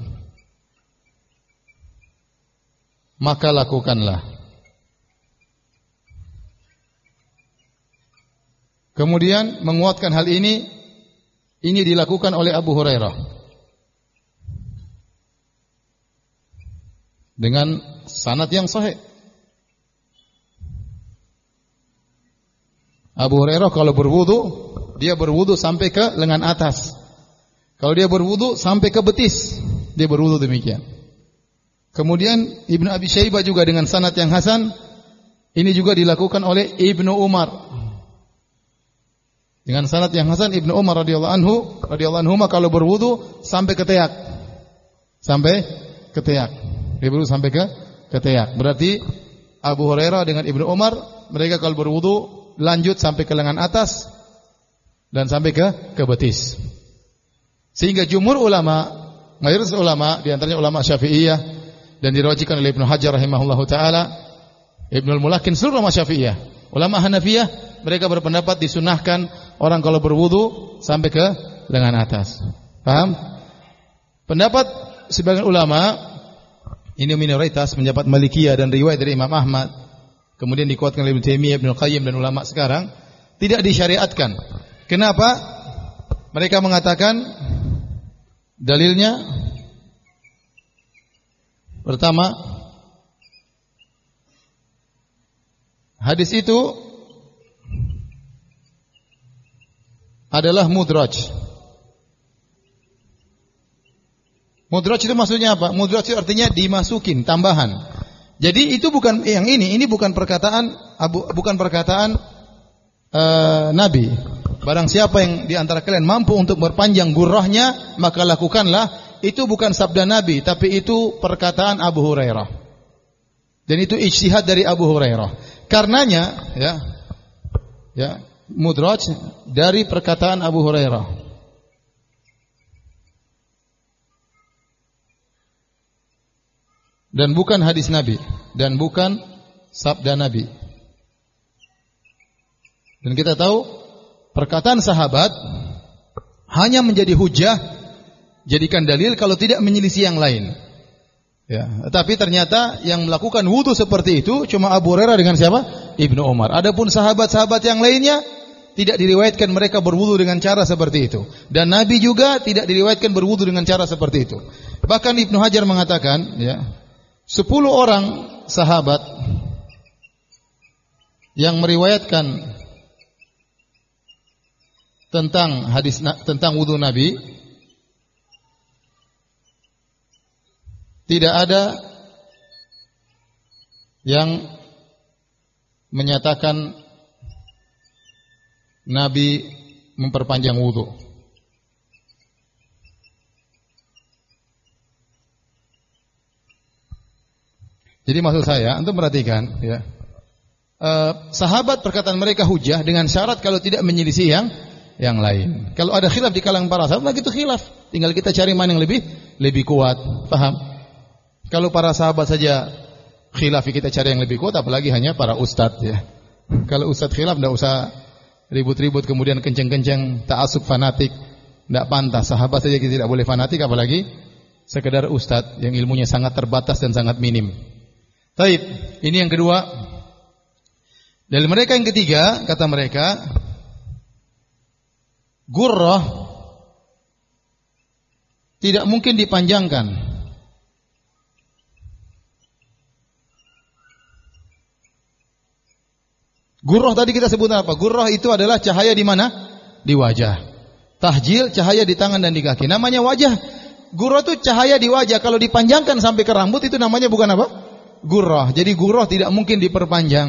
maka lakukanlah. Kemudian menguatkan hal ini, ini dilakukan oleh Abu Hurairah dengan sanad yang sahih. Abu Hurairah kalau berwudu, dia berwudu sampai ke lengan atas. Kalau dia berwudu sampai ke betis, dia berwudu demikian. Kemudian Ibnu Abi Syaibah juga dengan sanad yang hasan, ini juga dilakukan oleh Ibnu Umar. Dengan sanad yang hasan, Ibnu Umar radhiyallahu anhu, radhiyallahu anhu kalau berwudu sampai ke teak. Sampai ke teak. Dia berwudu sampai ke ke teak. Berarti Abu Hurairah dengan Ibnu Umar, mereka kalau berwudu lanjut sampai ke lengan atas dan sampai ke ke betis. Sehingga jumhur ulama, mayoritas ulama, di antaranya ulama Syafi'iyah dan diriwayatkan oleh Ibnu Hajar rahimahullahu taala, Ibnul Mulakin, seluruh ulama Syafi'iyah. Ulama Hanafiyah mereka berpendapat disunahkan orang kalau berwudu sampai ke lengan atas. Paham? Pendapat sebagian ulama ini minoritas, pendapat Malikiyah dan riwayat dari Imam Ahmad, kemudian dikuatkan oleh Ibnu Taimiyah, Ibnu Qayyim dan ulama sekarang, tidak disyariatkan. Kenapa? Mereka mengatakan dalilnya pertama, hadis itu adalah mudraj. Mudraj itu maksudnya apa? Mudraj itu artinya dimasukin, tambahan. Jadi itu bukan yang ini, ini bukan perkataan abu, bukan perkataan uh, Nabi. Barang siapa yang di antara kalian mampu untuk berpanjang gurrahnya, maka lakukanlah. Itu bukan sabda Nabi, tapi itu perkataan Abu Hurairah. Dan itu ijtihad dari Abu Hurairah. Karenanya, ya, ya, mudraj dari perkataan Abu Hurairah. Dan bukan hadis Nabi, dan bukan sabda Nabi. Dan kita tahu perkataan sahabat hanya menjadi hujah, jadikan dalil kalau tidak menyelisih yang lain. Ya, tapi ternyata yang melakukan wudu seperti itu cuma Abu Hurairah dengan siapa? Ibnu Umar. Adapun sahabat-sahabat yang lainnya tidak diriwayatkan mereka berwudu dengan cara seperti itu. Dan Nabi juga tidak diriwayatkan berwudu dengan cara seperti itu. Bahkan Ibnu Hajar mengatakan, ya, sepuluh orang sahabat yang meriwayatkan tentang hadis tentang wudu Nabi, tidak ada yang menyatakan Nabi memperpanjang wudu. Jadi maksud saya, antum perhatikan, ya, eh, sahabat perkataan mereka hujah dengan syarat kalau tidak menyelisih yang yang lain. Kalau ada khilaf di kalangan para sahabat, itu khilaf. Tinggal kita cari mana yang lebih lebih kuat. Paham? Kalau para sahabat saja khilaf, kita cari yang lebih kuat, apalagi hanya para ustadz, ya. Kalau ustadz khilaf, tidak usah ribut-ribut kemudian kenceng-kenceng ta'assub fanatik, tidak pantas. Sahabat saja kita tidak boleh fanatik, apalagi sekedar ustadz yang ilmunya sangat terbatas dan sangat minim. Baik, ini yang kedua. Dari mereka yang ketiga, kata mereka, gurrah tidak mungkin dipanjangkan. Gurrah tadi kita sebut apa? Gurrah itu adalah cahaya di mana? Di wajah. Tahjil cahaya di tangan dan di kaki. Namanya wajah. Gurrah itu cahaya di wajah. Kalau dipanjangkan sampai ke rambut itu namanya bukan apa? Gurrah. Jadi gurrah tidak mungkin diperpanjang.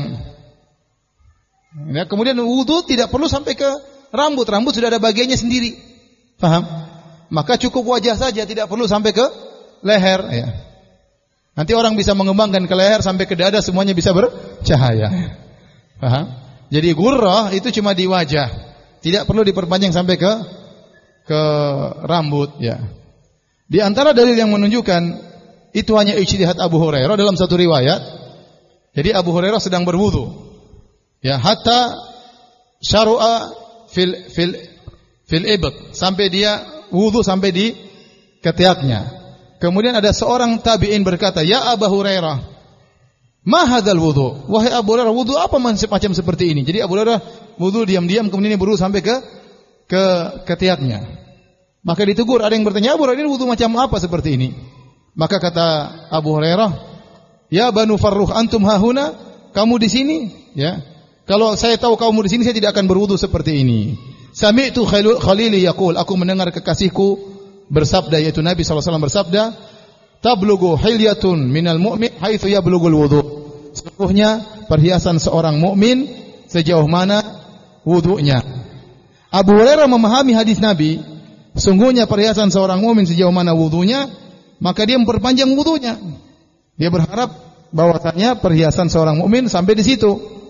Ya, kemudian wudu tidak perlu sampai ke rambut. Rambut sudah ada bagiannya sendiri. Paham? Maka cukup wajah saja, tidak perlu sampai ke leher. Ya. Nanti orang bisa mengembangkan ke leher sampai ke dada, semuanya bisa bercahaya. Paham? Jadi gurrah itu cuma di wajah. Tidak perlu diperpanjang sampai ke ke rambut. Ya. Di antara dalil yang menunjukkan itu hanya ijtihad Abu Hurairah dalam satu riwayat. Jadi Abu Hurairah sedang berwudu. Ya, hatta syar'a fil fil fil ibd, sampai dia wudu sampai di ketiaknya. Kemudian ada seorang tabi'in berkata, "Ya Abu Hurairah, "Ma hadzal wudu?" Wahai Abu Hurairah, wudu apa macam seperti ini? Jadi Abu Hurairah wudu diam-diam kemudian berwudu sampai ke ke ketiaknya. Maka ditegur, ada yang bertanya, "Abu Hurairah, ini wudu macam apa seperti ini?" Maka kata Abu Hurairah, "Ya Banu Farrukh, antum hahuna?" Kamu di sini, ya. Kalau saya tahu kamu di sini, saya tidak akan berwudu seperti ini. "Sami'tu Khalili yaqul," aku mendengar kekasihku bersabda, yaitu Nabi sallallahu alaihi wasallam bersabda, "Tablughu hilyatun minal mu'min haitsu yablughul wudu." Sesungguhnya perhiasan seorang mukmin sejauh mana wudunya. Abu Hurairah memahami hadis Nabi, sungguhnya perhiasan seorang mukmin sejauh mana wudunya, maka dia memperpanjang wudunya. Dia berharap bahwasanya perhiasan seorang mukmin sampai di situ.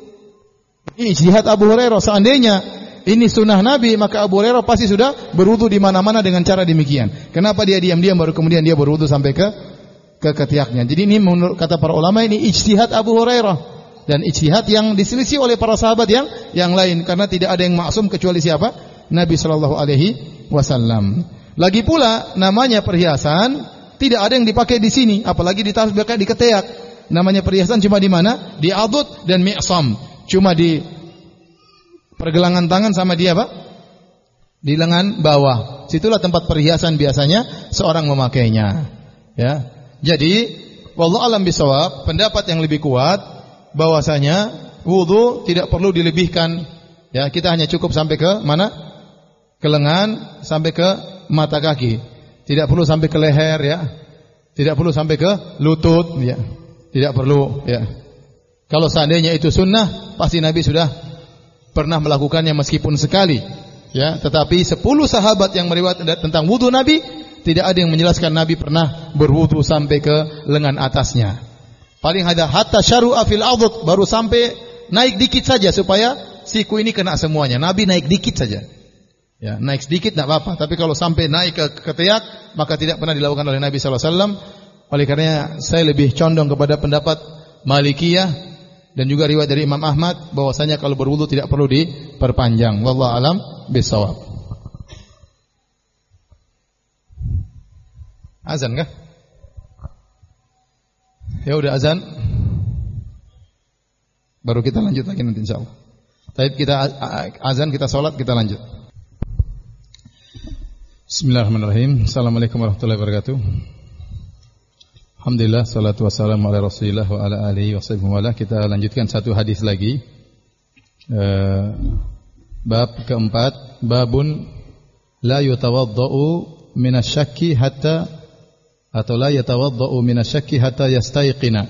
Ini ijtihad Abu Hurairah. Seandainya ini sunnah Nabi, maka Abu Hurairah pasti sudah berwudu di mana-mana dengan cara demikian. Kenapa dia diam-diam baru kemudian dia berwudu sampai ke ke ketiaknya? Jadi ini menurut kata para ulama ini ijtihad Abu Hurairah dan ijtihad yang diselisih oleh para sahabat yang yang lain, karena tidak ada yang maksum kecuali siapa? Nabi sallallahu alaihi wasallam. Lagi pula namanya perhiasan tidak ada yang dipakai di sini, apalagi ditaruh di ketiak. Namanya perhiasan cuma di mana? Di adud dan mi'sam. Cuma di pergelangan tangan sama dia apa? Di lengan bawah. Situlah tempat perhiasan biasanya seorang memakainya. Ya. Jadi, wallahu alam bisawab, pendapat yang lebih kuat bahwasanya wudu tidak perlu dilebihkan. Ya, kita hanya cukup sampai ke mana? Ke lengan sampai ke mata kaki. Tidak perlu sampai ke leher, ya. Tidak perlu sampai ke lutut, ya. Tidak perlu, ya. Kalau seandainya itu sunnah, pasti Nabi sudah pernah melakukannya meskipun sekali, ya. Tetapi sepuluh sahabat yang meriwayatkan tentang wudu Nabi, tidak ada yang menjelaskan Nabi pernah berwudu sampai ke lengan atasnya. Paling ada hatta syarua fil adud, baru sampai naik dikit saja supaya siku ini kena semuanya. Nabi naik dikit saja. Ya, naik sedikit tidak apa-apa, tapi kalau sampai naik ke ketiak, maka tidak pernah dilakukan oleh Nabi sallallahu alaihi wasallam. Oleh karenanya saya lebih condong kepada pendapat Malikiyah dan juga riwayat dari Imam Ahmad bahwasanya kalau berwudu tidak perlu diperpanjang. Wallahu alam bisawab. Azan kah? Ya udah azan. Baru kita lanjut lagi nanti insyaallah. Tapi kita azan, kita salat, kita lanjut. Bismillahirrahmanirrahim. Assalamualaikum warahmatullahi wabarakatuh. Alhamdulillah, salatu wassalamu ala Rasulillah wa ala alihi wa sahbihi wa ala. Kita lanjutkan satu hadis lagi. Uh, bab keempat, babun la yatawaddau minasyakki hatta atau la yatawaddau minasyakki hatta yastayqina.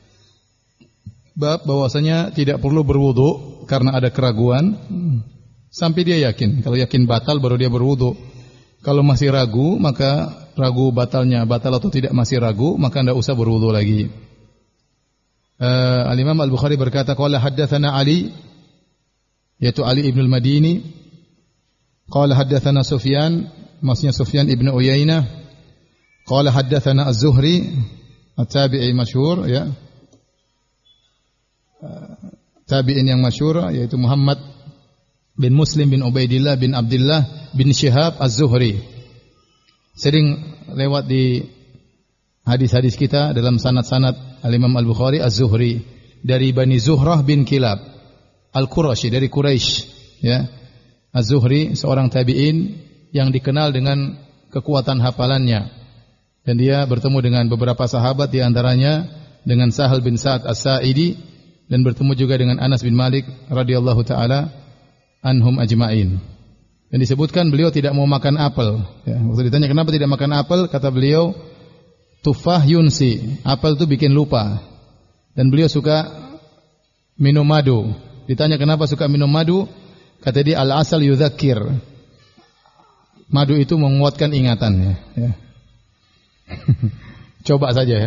Bab bahwasanya tidak perlu berwudu karena ada keraguan sampai dia yakin. Kalau yakin batal baru dia berwudu. Kalau masih ragu, maka ragu batalnya batal atau tidak masih ragu, maka tidak usah berwudu lagi. Uh, Al-Imam Al-Bukhari berkata, qala haddatsana Ali, yaitu Ali ibn al-Madini. Qala haddatsana Sufyan, maksudnya Sufyan ibn Uyainah. Qala haddatsana Az-Zuhri, at-tabi'i masyhur, ya. Uh, tabi'in yang masyhur yaitu Muhammad bin Muslim bin Ubaidillah bin Abdullah bin Syihab Az-Zuhri. Sering lewat di hadis-hadis kita dalam sanad-sanad Al-Imam Al-Bukhari Az-Zuhri dari Bani Zuhrah bin Kilab Al-Qurashi, dari Quraisy, ya. Az-Zuhri seorang tabi'in yang dikenal dengan kekuatan hafalannya, dan dia bertemu dengan beberapa sahabat, di antaranya dengan Sahal bin Sa'ad As-Sa'idi, dan bertemu juga dengan Anas bin Malik radhiyallahu taala anhum ajma'in. Dan disebutkan beliau tidak mau makan apel, ya. Waktu ditanya kenapa tidak makan apel, kata beliau, tufah yunsi, apel itu bikin lupa. Dan beliau suka minum madu. Ditanya kenapa suka minum madu, kata dia al-asal yudzakir, madu itu menguatkan ingatan, ya. Coba saja, ya.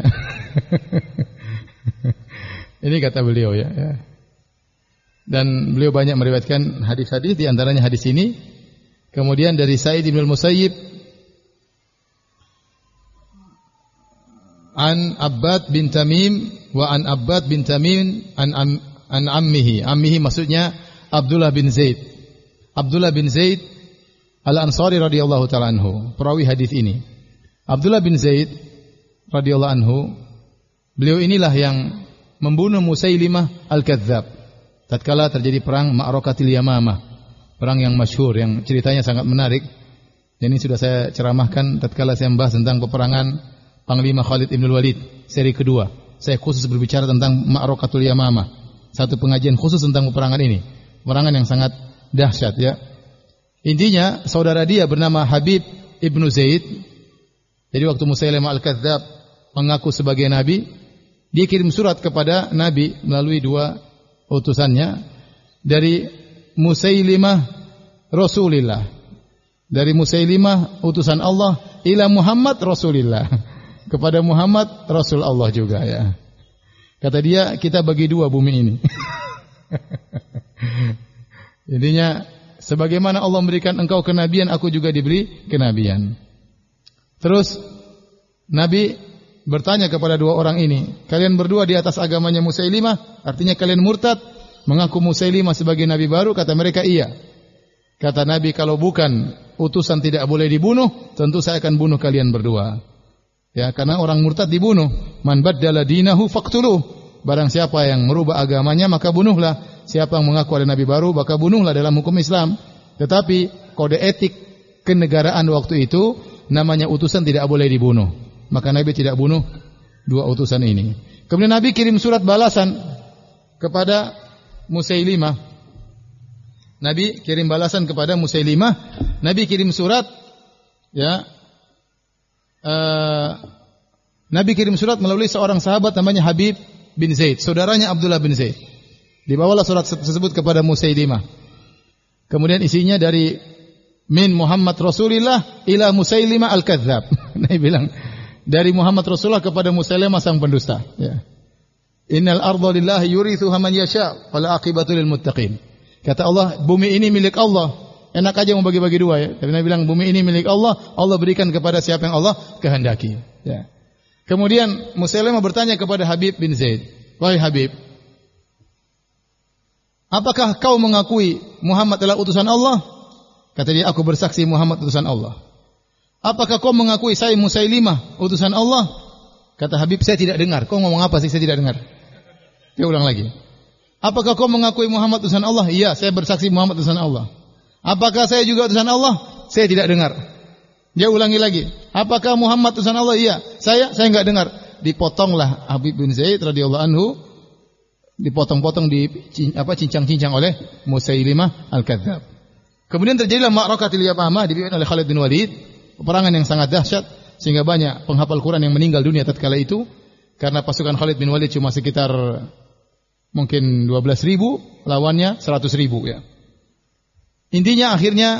Ini kata beliau, ya, ya. Dan beliau banyak meriwayatkan hadis-hadis, di antaranya hadis ini. Kemudian dari Sa'id bin Al-Musayyib an Abbad bin Tamim wa an Abbad bin Tamim an am, an ammihi. Ammihi maksudnya Abdullah bin Zaid. Abdullah bin Zaid Al-Ansari radhiyallahu taala anhu, perawi hadis ini. Abdullah bin Zaid radhiyallahu anhu, beliau inilah yang membunuh Musailimah Al-Kadzdzab. Tatkala terjadi perang Ma'rakatil Yamamah, perang yang masyhur yang ceritanya sangat menarik. Ini sudah saya ceramahkan tatkala saya membahas tentang peperangan Panglima Khalid Ibn Walid seri kedua. Saya khusus berbicara tentang Ma'rakatul Yamamah. Satu pengajian khusus tentang peperangan ini. Peperangan yang sangat dahsyat ya. Intinya saudara dia bernama Habib Ibnu Zaid. Jadi waktu Musailimah Al-Kadzdzab mengaku sebagai nabi, dia kirim surat kepada Nabi melalui dua utusannya dari Musailimah Rasulillah. Dari Musailimah utusan Allah ila Muhammad Rasulillah. Kepada Muhammad Rasul Allah juga ya. Kata dia, kita bagi dua bumi ini. Intinya sebagaimana Allah memberikan engkau kenabian, aku juga diberi kenabian. Terus Nabi bertanya kepada dua orang ini, kalian berdua di atas agamanya Musailimah, artinya kalian murtad, mengaku Musailimah sebagai nabi baru? Kata mereka, iya. Kata Nabi, kalau bukan utusan tidak boleh dibunuh, tentu saya akan bunuh kalian berdua. Ya, karena orang murtad dibunuh. Man baddala dinahu faqtuluh. Barang siapa yang merubah agamanya maka bunuhlah. Siapa yang mengaku ada nabi baru maka bunuhlah dalam hukum Islam. Tetapi kode etik kenegaraan waktu itu namanya utusan tidak boleh dibunuh. Maka Nabi tidak bunuh dua utusan ini. Kemudian Nabi kirim surat balasan kepada Musailimah. Nabi kirim balasan kepada Musailimah. Nabi kirim surat ya. Uh, Nabi kirim surat melalui seorang sahabat namanya Habib bin Zaid, saudaranya Abdullah bin Zaid. Dibawalah surat tersebut kepada Musailimah. Kemudian isinya dari min Muhammad Rasulillah ila Musailimah Al-Kadzdzab. Nabi bilang dari Muhammad Rasulullah kepada Musailimah sang pendusta. Ya. Innal arda lillahi yurithuha man yasha wal aqibatu lil muttaqin. Kata Allah, bumi ini milik Allah. Enak aja mau bagi-bagi dua ya. Tapi Nabi bilang bumi ini milik Allah, Allah berikan kepada siapa yang Allah kehendaki. Ya. Kemudian Musailimah bertanya kepada Habib bin Zaid, wahai Habib, apakah kau mengakui Muhammad adalah utusan Allah? Kata dia, aku bersaksi Muhammad utusan Allah. Apakah kau mengakui saya Musailimah utusan Allah? Kata Habib, saya tidak dengar. Kau ngomong apa sih? Saya tidak dengar. Dia ulang lagi. Apakah kau mengakui Muhammad utusan Allah? Iya, saya bersaksi Muhammad utusan Allah. Apakah saya juga utusan Allah? Saya tidak dengar. Dia ulangi lagi. Apakah Muhammad utusan Allah? Iya. Saya saya enggak dengar. Dipotonglah Habib bin Zaid radhiyallahu anhu, dipotong-potong di apa cincang-cincang oleh Musailimah Al-Kadzdzab. Kemudian terjadilah Ma'rakatil Yamamah dipimpin oleh Khalid bin Walid, peperangan yang sangat dahsyat sehingga banyak penghafal Quran yang meninggal dunia tatkala itu karena pasukan Khalid bin Walid cuma sekitar mungkin dua belas ribu, lawannya seratus ribu ya. Intinya akhirnya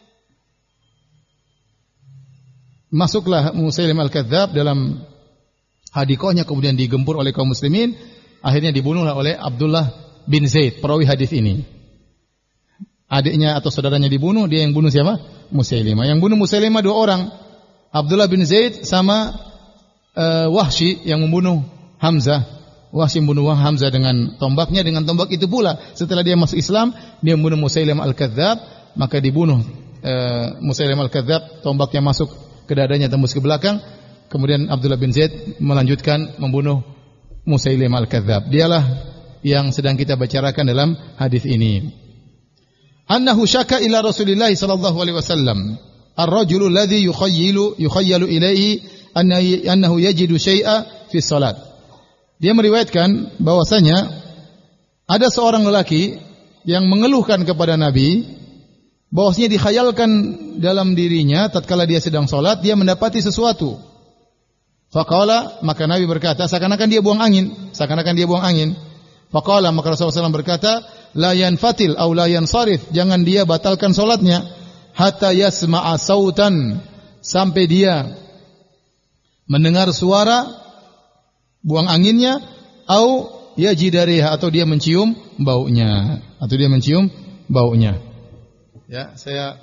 masuklah Musailimah Al-Kadzdzab dalam hadikohnya, kemudian digempur oleh kaum muslimin, akhirnya dibunuhlah oleh Abdullah bin Zaid, perawi hadis ini. Adiknya atau saudaranya dibunuh, dia yang bunuh siapa? Musailimah. Yang bunuh Musailimah dua orang, Abdullah bin Zaid sama uh, Wahsy yang membunuh Hamzah. Wahsy membunuh Hamzah dengan tombaknya, dengan tombak itu pula setelah dia masuk Islam, dia membunuh Musailimah Al-Kadzdzab, maka dibunuh uh, Musailimah Al-Kadzdzab, tombaknya masuk ke dadanya tembus ke belakang. Kemudian Abdullah bin Zaid melanjutkan membunuh Musailimah Al-Kadzdzab. Dialah yang sedang kita bicarakan dalam hadis ini. Annahu syaka ila Rasulillah sallallahu alaihi wasallam ar-rajulu alladhi yukhayyilu yukhayyalu ilayhi annahu yajidu syai'a fi shalat. Dia meriwayatkan bahwasanya ada seorang lelaki yang mengeluhkan kepada Nabi bahwasanya dikhayalkan dalam dirinya tatkala dia sedang salat dia mendapati sesuatu. Faqala, maka Nabi berkata seakan-akan dia buang angin, seakan-akan dia buang angin. Faqala, maka Rasulullah shallallahu alaihi wasallam berkata, la yanfatil aw la yansarif, jangan dia batalkan salatnya hatta yasma'a sautan, sampai dia mendengar suara buang anginnya, au yajidariha, atau dia mencium baunya, atau dia mencium baunya. Ya, saya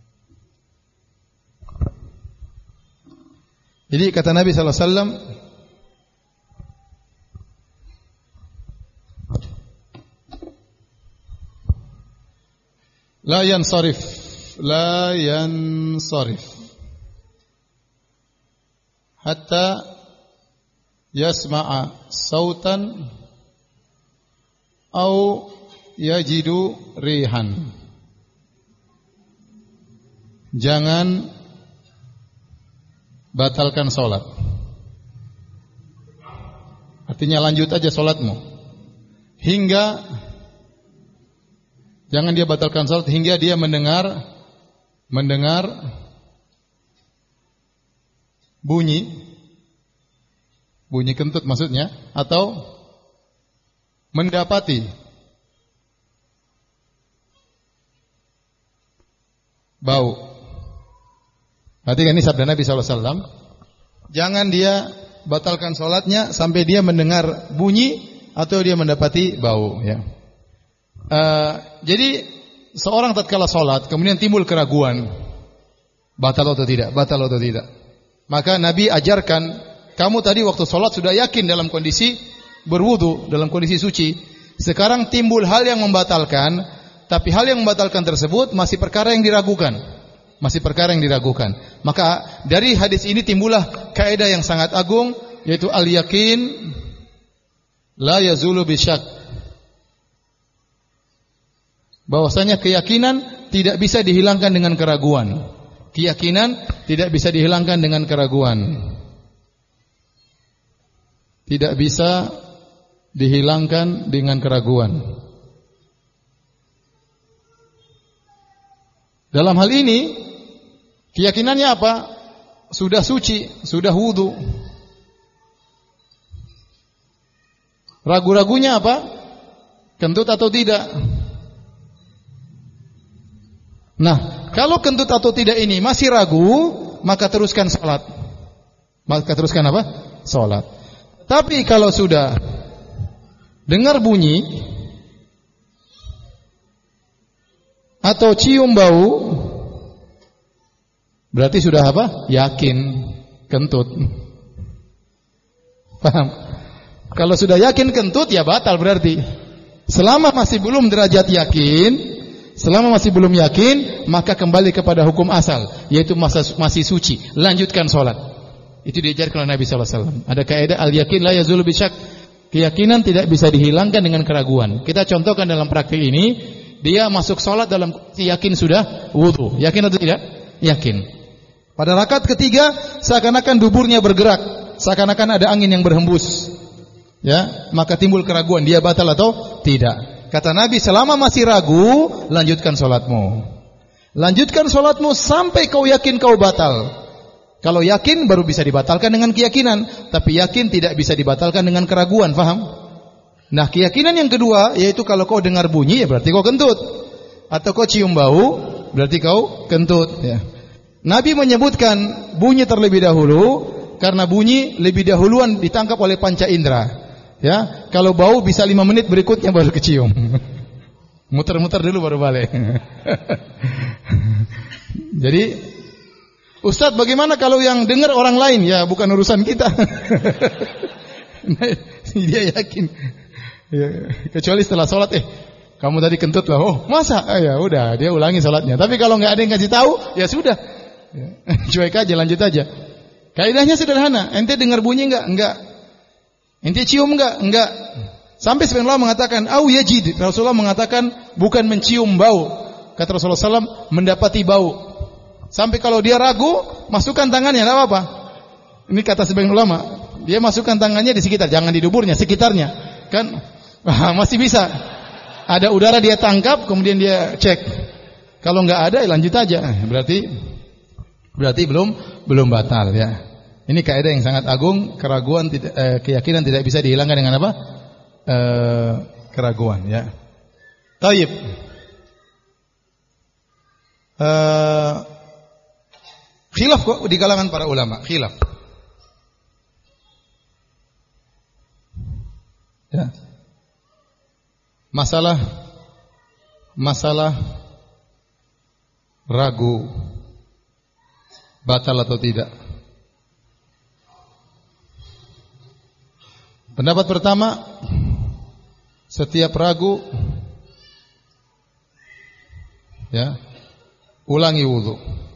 jadi kata Nabi sallallahu alaihi wasallam, la yansarif, la yansarif hatta yasma'a sautan au yajidu rihan. Jangan batalkan salat. Artinya lanjut aja salatmu. Hingga jangan dia batalkan salat hingga dia mendengar mendengar bunyi bunyi kentut maksudnya, atau mendapati bau. Perhatikan ini sabda Nabi sallallahu alaihi wasallam. Jangan dia batalkan salatnya sampai dia mendengar bunyi atau dia mendapati bau. Ya. Uh, jadi seorang tatkala salat kemudian timbul keraguan, batal atau tidak, batal atau tidak. Maka Nabi ajarkan, kamu tadi waktu salat sudah yakin dalam kondisi berwudu, dalam kondisi suci. Sekarang timbul hal yang membatalkan, tapi hal yang membatalkan tersebut masih perkara yang diragukan. Masih perkara yang diragukan. Maka dari hadis ini timbullah kaidah yang sangat agung, yaitu al-yakin la yazulu bisyak. Bahwasanya keyakinan tidak bisa dihilangkan dengan keraguan. Keyakinan tidak bisa dihilangkan dengan keraguan. Tidak bisa dihilangkan dengan keraguan. Dalam hal ini, keyakinannya apa? Sudah suci, sudah wudu. Ragu-ragunya apa? Kentut atau tidak? Nah, kalau kentut atau tidak ini masih ragu, maka teruskan salat. Maka teruskan apa? Salat. Tapi kalau sudah dengar bunyi atau cium bau, berarti sudah apa? Yakin kentut. Paham? Kalau sudah yakin kentut, ya batal berarti. Selama masih belum derajat yakin, selama masih belum yakin, maka kembali kepada hukum asal, yaitu masa, masih suci. Lanjutkan sholat. Itu diajarkan oleh Nabi sallallahu alaihi wasallam. Ada kaidah al-yakin la yazulu bisyak. Keyakinan tidak bisa dihilangkan dengan keraguan. Kita contohkan dalam praktik ini, dia masuk sholat dalam yakin sudah wudu. Yakin atau tidak? Yakin. Pada rakaat ketiga, seakan-akan duburnya bergerak, seakan-akan ada angin yang berhembus. Ya, maka timbul keraguan, dia batal atau tidak. Kata Nabi, selama masih ragu, lanjutkan sholatmu. Lanjutkan sholatmu sampai kau yakin kau batal. Kalau yakin baru bisa dibatalkan dengan keyakinan, tapi yakin tidak bisa dibatalkan dengan keraguan, faham? Nah, keyakinan yang kedua yaitu kalau kau dengar bunyi, ya berarti kau kentut. Atau kau cium bau, berarti kau kentut. Ya. Nabi menyebutkan bunyi terlebih dahulu karena bunyi lebih dahuluan ditangkap oleh panca indera. Ya, kalau bau bisa lima menit berikutnya baru kecium. Muter-muter dulu baru balik. Jadi, Ustaz, bagaimana kalau yang dengar orang lain? Ya, bukan urusan kita. Dia yakin. Ya, kecuali setelah sholat, eh, kamu tadi kentut lah. Oh, masa? Ah, ya, udah, dia ulangi sholatnya. Tapi kalau nggak ada yang kasih tahu, ya sudah. Ya, cuek aja, lanjut aja. Kaidahnya sederhana. Ente dengar bunyi nggak? Enggak. Ente cium nggak? Enggak. Sampai sebagian ulama mengatakan, au yajid. Rasulullah mengatakan bukan mencium bau. Kata Rasulullah sallallahu alaihi wasallam, mendapati bau. Sampai kalau dia ragu, masukkan tangannya, tidak apa-apa. Ini kata sebagian ulama. Dia masukkan tangannya di sekitar, jangan di duburnya, sekitarnya. Kan masih bisa. Ada udara dia tangkap, kemudian dia cek. Kalau nggak ada, ya lanjut aja. Berarti berarti belum belum batal ya. Ini kaidah yang sangat agung. Keraguan, eh, keyakinan tidak bisa dihilangkan dengan apa? Eh, keraguan ya. Taib. Eh, khilaf kok di kalangan para ulama, khilaf. Ya. Masalah masalah ragu batal atau tidak. Pendapat pertama, setiap ragu ya, ulangi wudu.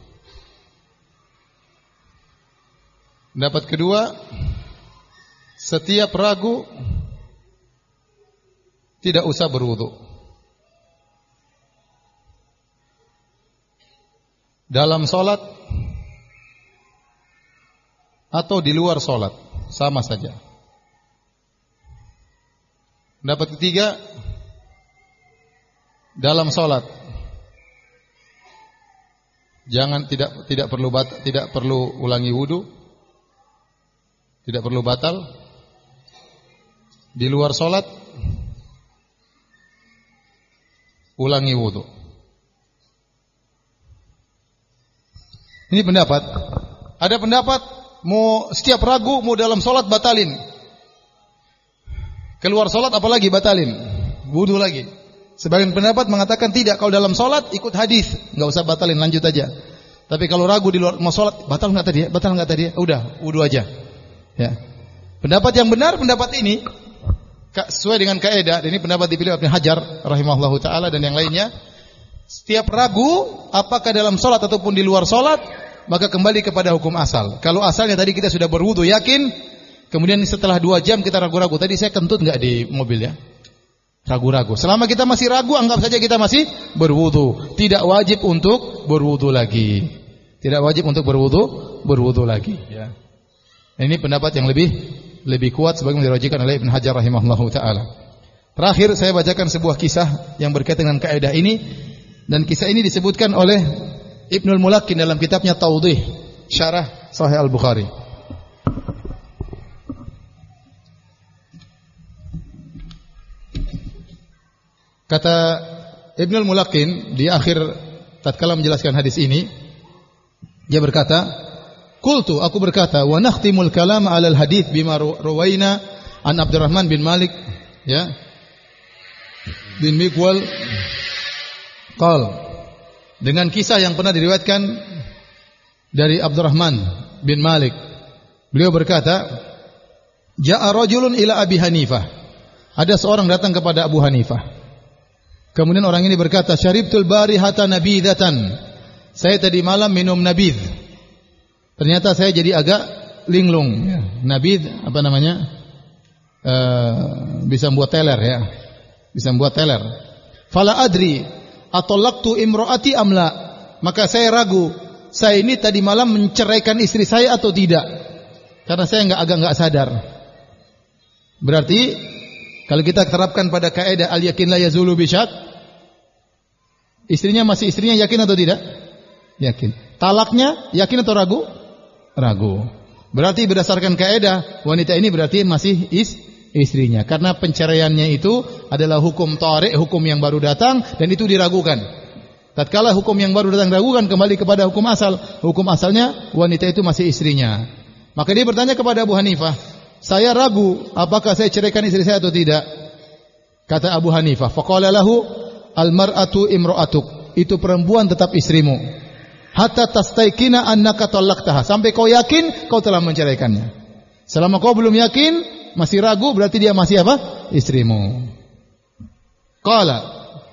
Pendapat kedua, setiap ragu tidak usah berwudu. Dalam salat atau di luar salat sama saja. Pendapat ketiga, dalam salat jangan tidak tidak perlu bat, tidak perlu ulangi wudu, tidak perlu batal. Di luar salat ulangi wudu. Ini pendapat. Ada pendapat mau setiap ragu mau dalam salat batalin. Keluar salat apalagi batalin, wudu lagi. Sebagian pendapat mengatakan tidak, kalau dalam salat ikut hadis, enggak usah batalin, lanjut aja. Tapi kalau ragu di luar mau salat, batal enggak tadi? Batal enggak tadi? Udah, wudu aja. Ya. Pendapat yang benar pendapat ini sesuai dengan kaidah, ini pendapat dipilih Ibnu Hajar rahimahullahu taala dan yang lainnya. Setiap ragu apakah dalam salat ataupun di luar salat, maka kembali kepada hukum asal. Kalau asalnya tadi kita sudah berwudu yakin, kemudian setelah dua jam kita ragu-ragu, tadi saya kentut enggak di mobil ya? Ragu-ragu. Selama kita masih ragu, anggap saja kita masih berwudu. Tidak wajib untuk berwudu lagi. Tidak wajib untuk berwudu, berwudu lagi. Ya. Ini pendapat yang lebih lebih kuat sebagaimana dirajikan oleh Ibnu Hajar rahimahullahu taala. Terakhir saya bacakan sebuah kisah yang berkaitan dengan kaidah ini, dan kisah ini disebutkan oleh Ibnul Mulakin dalam kitabnya Tawdih Syarah Sahih Al-Bukhari. Kata Ibnul Mulakin di akhir tatkala menjelaskan hadis ini, dia berkata, qultu, aku berkata, wa nakhtimul kalam 'ala al-hadits bima ruwaina an Abdurrahman bin Malik ya bin Miqwal qal, dengan kisah yang pernah diriwayatkan dari Abdurrahman bin Malik. Beliau berkata, ja'a rajulun ila Abi Hanifah. Ada seorang datang kepada Abu Hanifah. Kemudian orang ini berkata, syaribtul barihata nabidatan. Saya tadi malam minum nabidh. Ternyata saya jadi agak linglung. Ya. Nabidh apa namanya? Uh, bisa membuat teler ya. Bisa membuat teler. Fala adri atallaqtu imraati amla. Maka saya ragu, saya ini tadi malam menceraikan istri saya atau tidak. Karena saya enggak agak enggak sadar. Berarti kalau kita terapkan pada kaidah al-yakin la yazulu bisyak, istrinya masih istrinya yakin atau tidak? Yakin. Talaknya yakin atau ragu? Ragu. Berarti berdasarkan kaidah wanita ini berarti masih is, istrinya. Karena penceraiannya itu adalah hukum tarik, hukum yang baru datang dan itu diragukan. Tatkala hukum yang baru datang diragukan, kembali kepada hukum asal. Hukum asalnya wanita itu masih istrinya. Maka dia bertanya kepada Abu Hanifah, saya ragu apakah saya ceraikan istri saya atau tidak. Kata Abu Hanifah, faqala lahu al-mar'atu imra'atuk. Itu perempuan tetap istrimu. Hatta tastaikina annaka talaqtaha. Sampai kau yakin kau telah menceraikannya. Selama kau belum yakin, masih ragu, berarti dia masih apa? Istrimu. Qala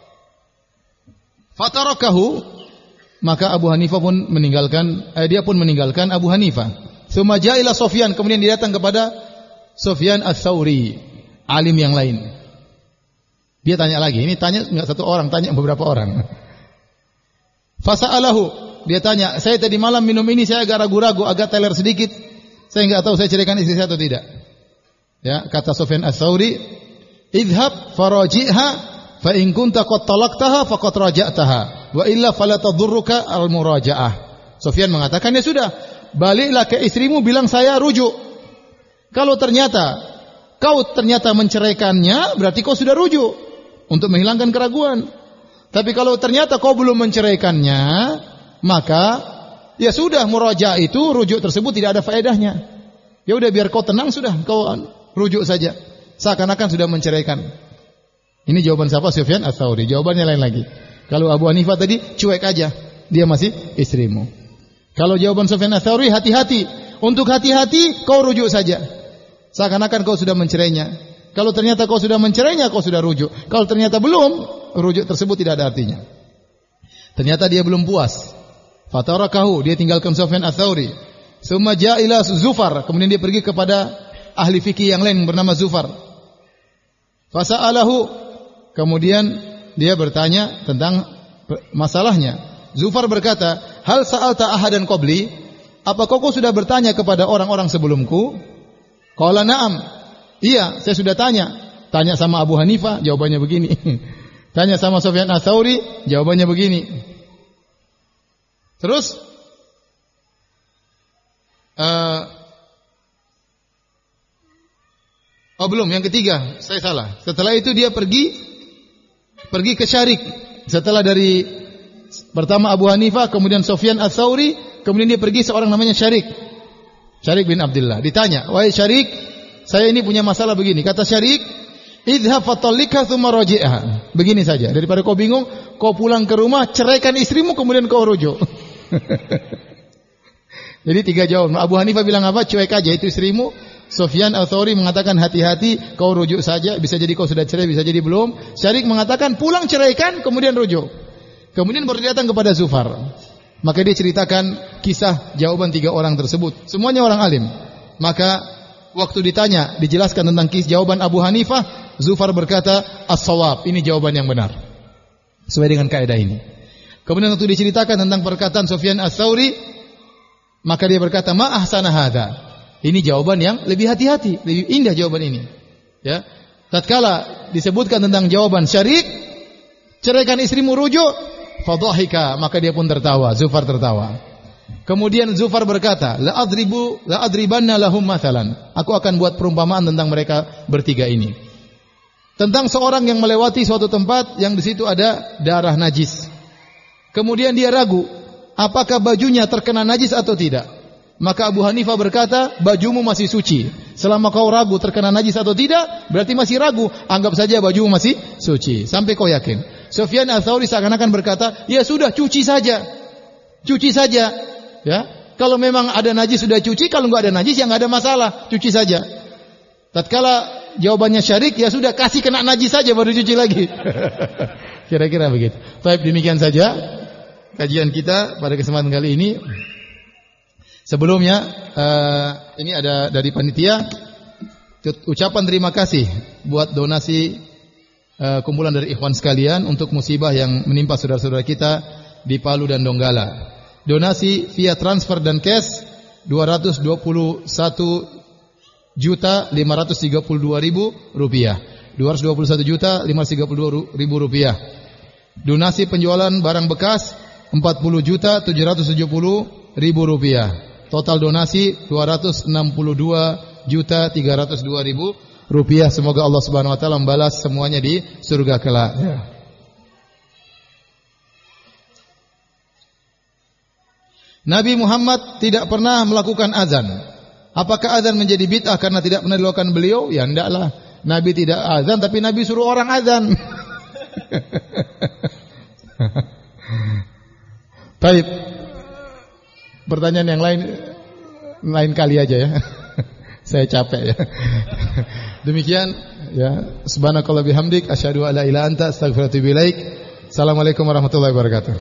fatarakahu, maka Abu Hanifah pun meninggalkan eh, dia pun meninggalkan Abu Hanifah. Tsumma ja'a ila Sufyan, kemudian dia datang kepada Sufyan Ats-Tsauri, alim yang lain. Dia tanya lagi, ini tanya enggak satu orang, tanya beberapa orang. Fasa'alahu, dia tanya, saya tadi malam minum ini saya agak ragu-ragu, agak teler sedikit. Saya enggak tahu saya ceraikan istri saya atau tidak. Ya, kata Sufyan Ats-Tsauri, "Idhhab faraji'ha fa in kunta qad talaqtaha faqad raja'taha wa illa fala tadurruka al-muraja'ah." Sufyan mengatakan, ya sudah, baliklah ke istrimu bilang saya rujuk. Kalau ternyata kau ternyata menceraikannya, berarti kau sudah rujuk untuk menghilangkan keraguan. Tapi kalau ternyata kau belum menceraikannya, maka ya sudah, muraja itu rujuk tersebut tidak ada faedahnya. Ya udah, biar kau tenang sudah, kau rujuk saja. Seakan-akan sudah menceraikan. Ini jawaban siapa? Sufyan Ats-Tsauri. Jawabannya lain lagi. Kalau Abu Hanifah tadi cuek aja, dia masih istrimu. Kalau jawaban Sufyan Ats-Tsauri, hati-hati. Untuk hati-hati kau rujuk saja. Seakan-akan kau sudah mencerainya. Kalau ternyata kau sudah mencerainya, kau sudah rujuk. Kalau ternyata belum, rujuk tersebut tidak ada artinya. Ternyata dia belum puas. Fatarakahu, dia tinggalkan Sufyan Ats-Tsauri. Tsumma ja'a ila Zufar, kemudian dia pergi kepada ahli fikih yang lain bernama Zufar. Fasa'alahu kemudian dia bertanya tentang masalahnya. Zufar berkata, "Hal sa'alta ahadan qabli?" Apakah kau sudah bertanya kepada orang-orang sebelumku? Qala na'am. Iya, saya sudah tanya. Tanya sama Abu Hanifah, jawabannya begini. Tanya sama Sufyan Ats-Tsauri, jawabannya begini. Terus uh, Oh belum, yang ketiga, saya salah. Setelah itu dia pergi pergi ke Syarik. Setelah dari pertama Abu Hanifah, kemudian Sufyan Ats-Tsauri, kemudian dia pergi seorang namanya Syarik. Syarik bin Abdullah. Ditanya, "Wahai Syarik, saya ini punya masalah begini." Kata Syarik, "Idhhab fatallika tsumma raji'ha." Begini saja, daripada kau bingung, kau pulang ke rumah, ceraikan istrimu kemudian kau rujuk. Jadi tiga jawaban. Abu Hanifah bilang apa? Cuek aja itu istrimu. Sufyan Ats-Tsauri mengatakan hati-hati, kau rujuk saja, bisa jadi kau sudah cerai, bisa jadi belum. Syarik mengatakan pulang ceraikan, kemudian rujuk. Kemudian baru datang kepada Zufar. Maka dia ceritakan kisah jawaban tiga orang tersebut. Semuanya orang alim. Maka waktu ditanya, dijelaskan tentang kisah jawaban Abu Hanifah, Zufar berkata, "As-shawab." Ini jawaban yang benar. Sesuai dengan kaidah ini. Kemudian waktu diceritakan tentang perkataan Sufyan Ats-Tsauri, maka dia berkata, "Ma ahsana hadza." Ini jawaban yang lebih hati-hati, lebih indah jawaban ini. Ya. Tatkala disebutkan tentang jawaban Syarik, ceraikan istrimu rujuk, fadhahika, maka dia pun tertawa, Zufar tertawa. Kemudian Zufar berkata, "La adribu la adribanna lahum mathalan." Aku akan buat perumpamaan tentang mereka bertiga ini. Tentang seorang yang melewati suatu tempat yang di situ ada darah najis. Kemudian dia ragu, apakah bajunya terkena najis atau tidak? Maka Abu Hanifah berkata, bajumu masih suci. Selama kau ragu terkena najis atau tidak, berarti masih ragu. Anggap saja bajumu masih suci. Sampai kau yakin. Sufyan Ats-Tsauri seakan-akan berkata, ya sudah, cuci saja. Cuci saja. Ya, kalau memang ada najis sudah cuci, kalau enggak ada najis ya enggak ada masalah, cuci saja. Tatkala jawabannya Syarik, ya sudah, kasih kena najis saja baru cuci lagi. Kira-kira begitu. Baik, demikian saja kajian kita pada kesempatan kali ini. Sebelumnya uh, ini ada dari panitia ucapan terima kasih buat donasi uh, kumpulan dari ikhwan sekalian untuk musibah yang menimpa saudara-saudara kita di Palu dan Donggala. Donasi via transfer dan cash dua ratus dua puluh satu juta lima ratus tiga puluh dua ribu rupiah. dua ratus dua puluh satu juta lima ratus tiga puluh dua ribu rupiah. Donasi penjualan barang bekas empat puluh juta tujuh ratus tujuh puluh ribu rupiah. Total donasi dua ratus enam puluh dua juta tiga ratus dua ribu rupiah. Semoga Allah Subhanahu wa taala membalas semuanya di surga kelak. Ya. Nabi Muhammad tidak pernah melakukan azan. Apakah azan menjadi bid'ah karena tidak pernah dilakukan beliau? Ya endaklah. Nabi tidak azan tapi Nabi suruh orang azan. Baik. Pertanyaan yang lain lain kali aja ya. Saya capek ya. Demikian ya. Subhanakallah bihamdik asyhadu an la ilaha illa anta astaghfiruka wa atubu ilaik. Assalamualaikum warahmatullahi wabarakatuh.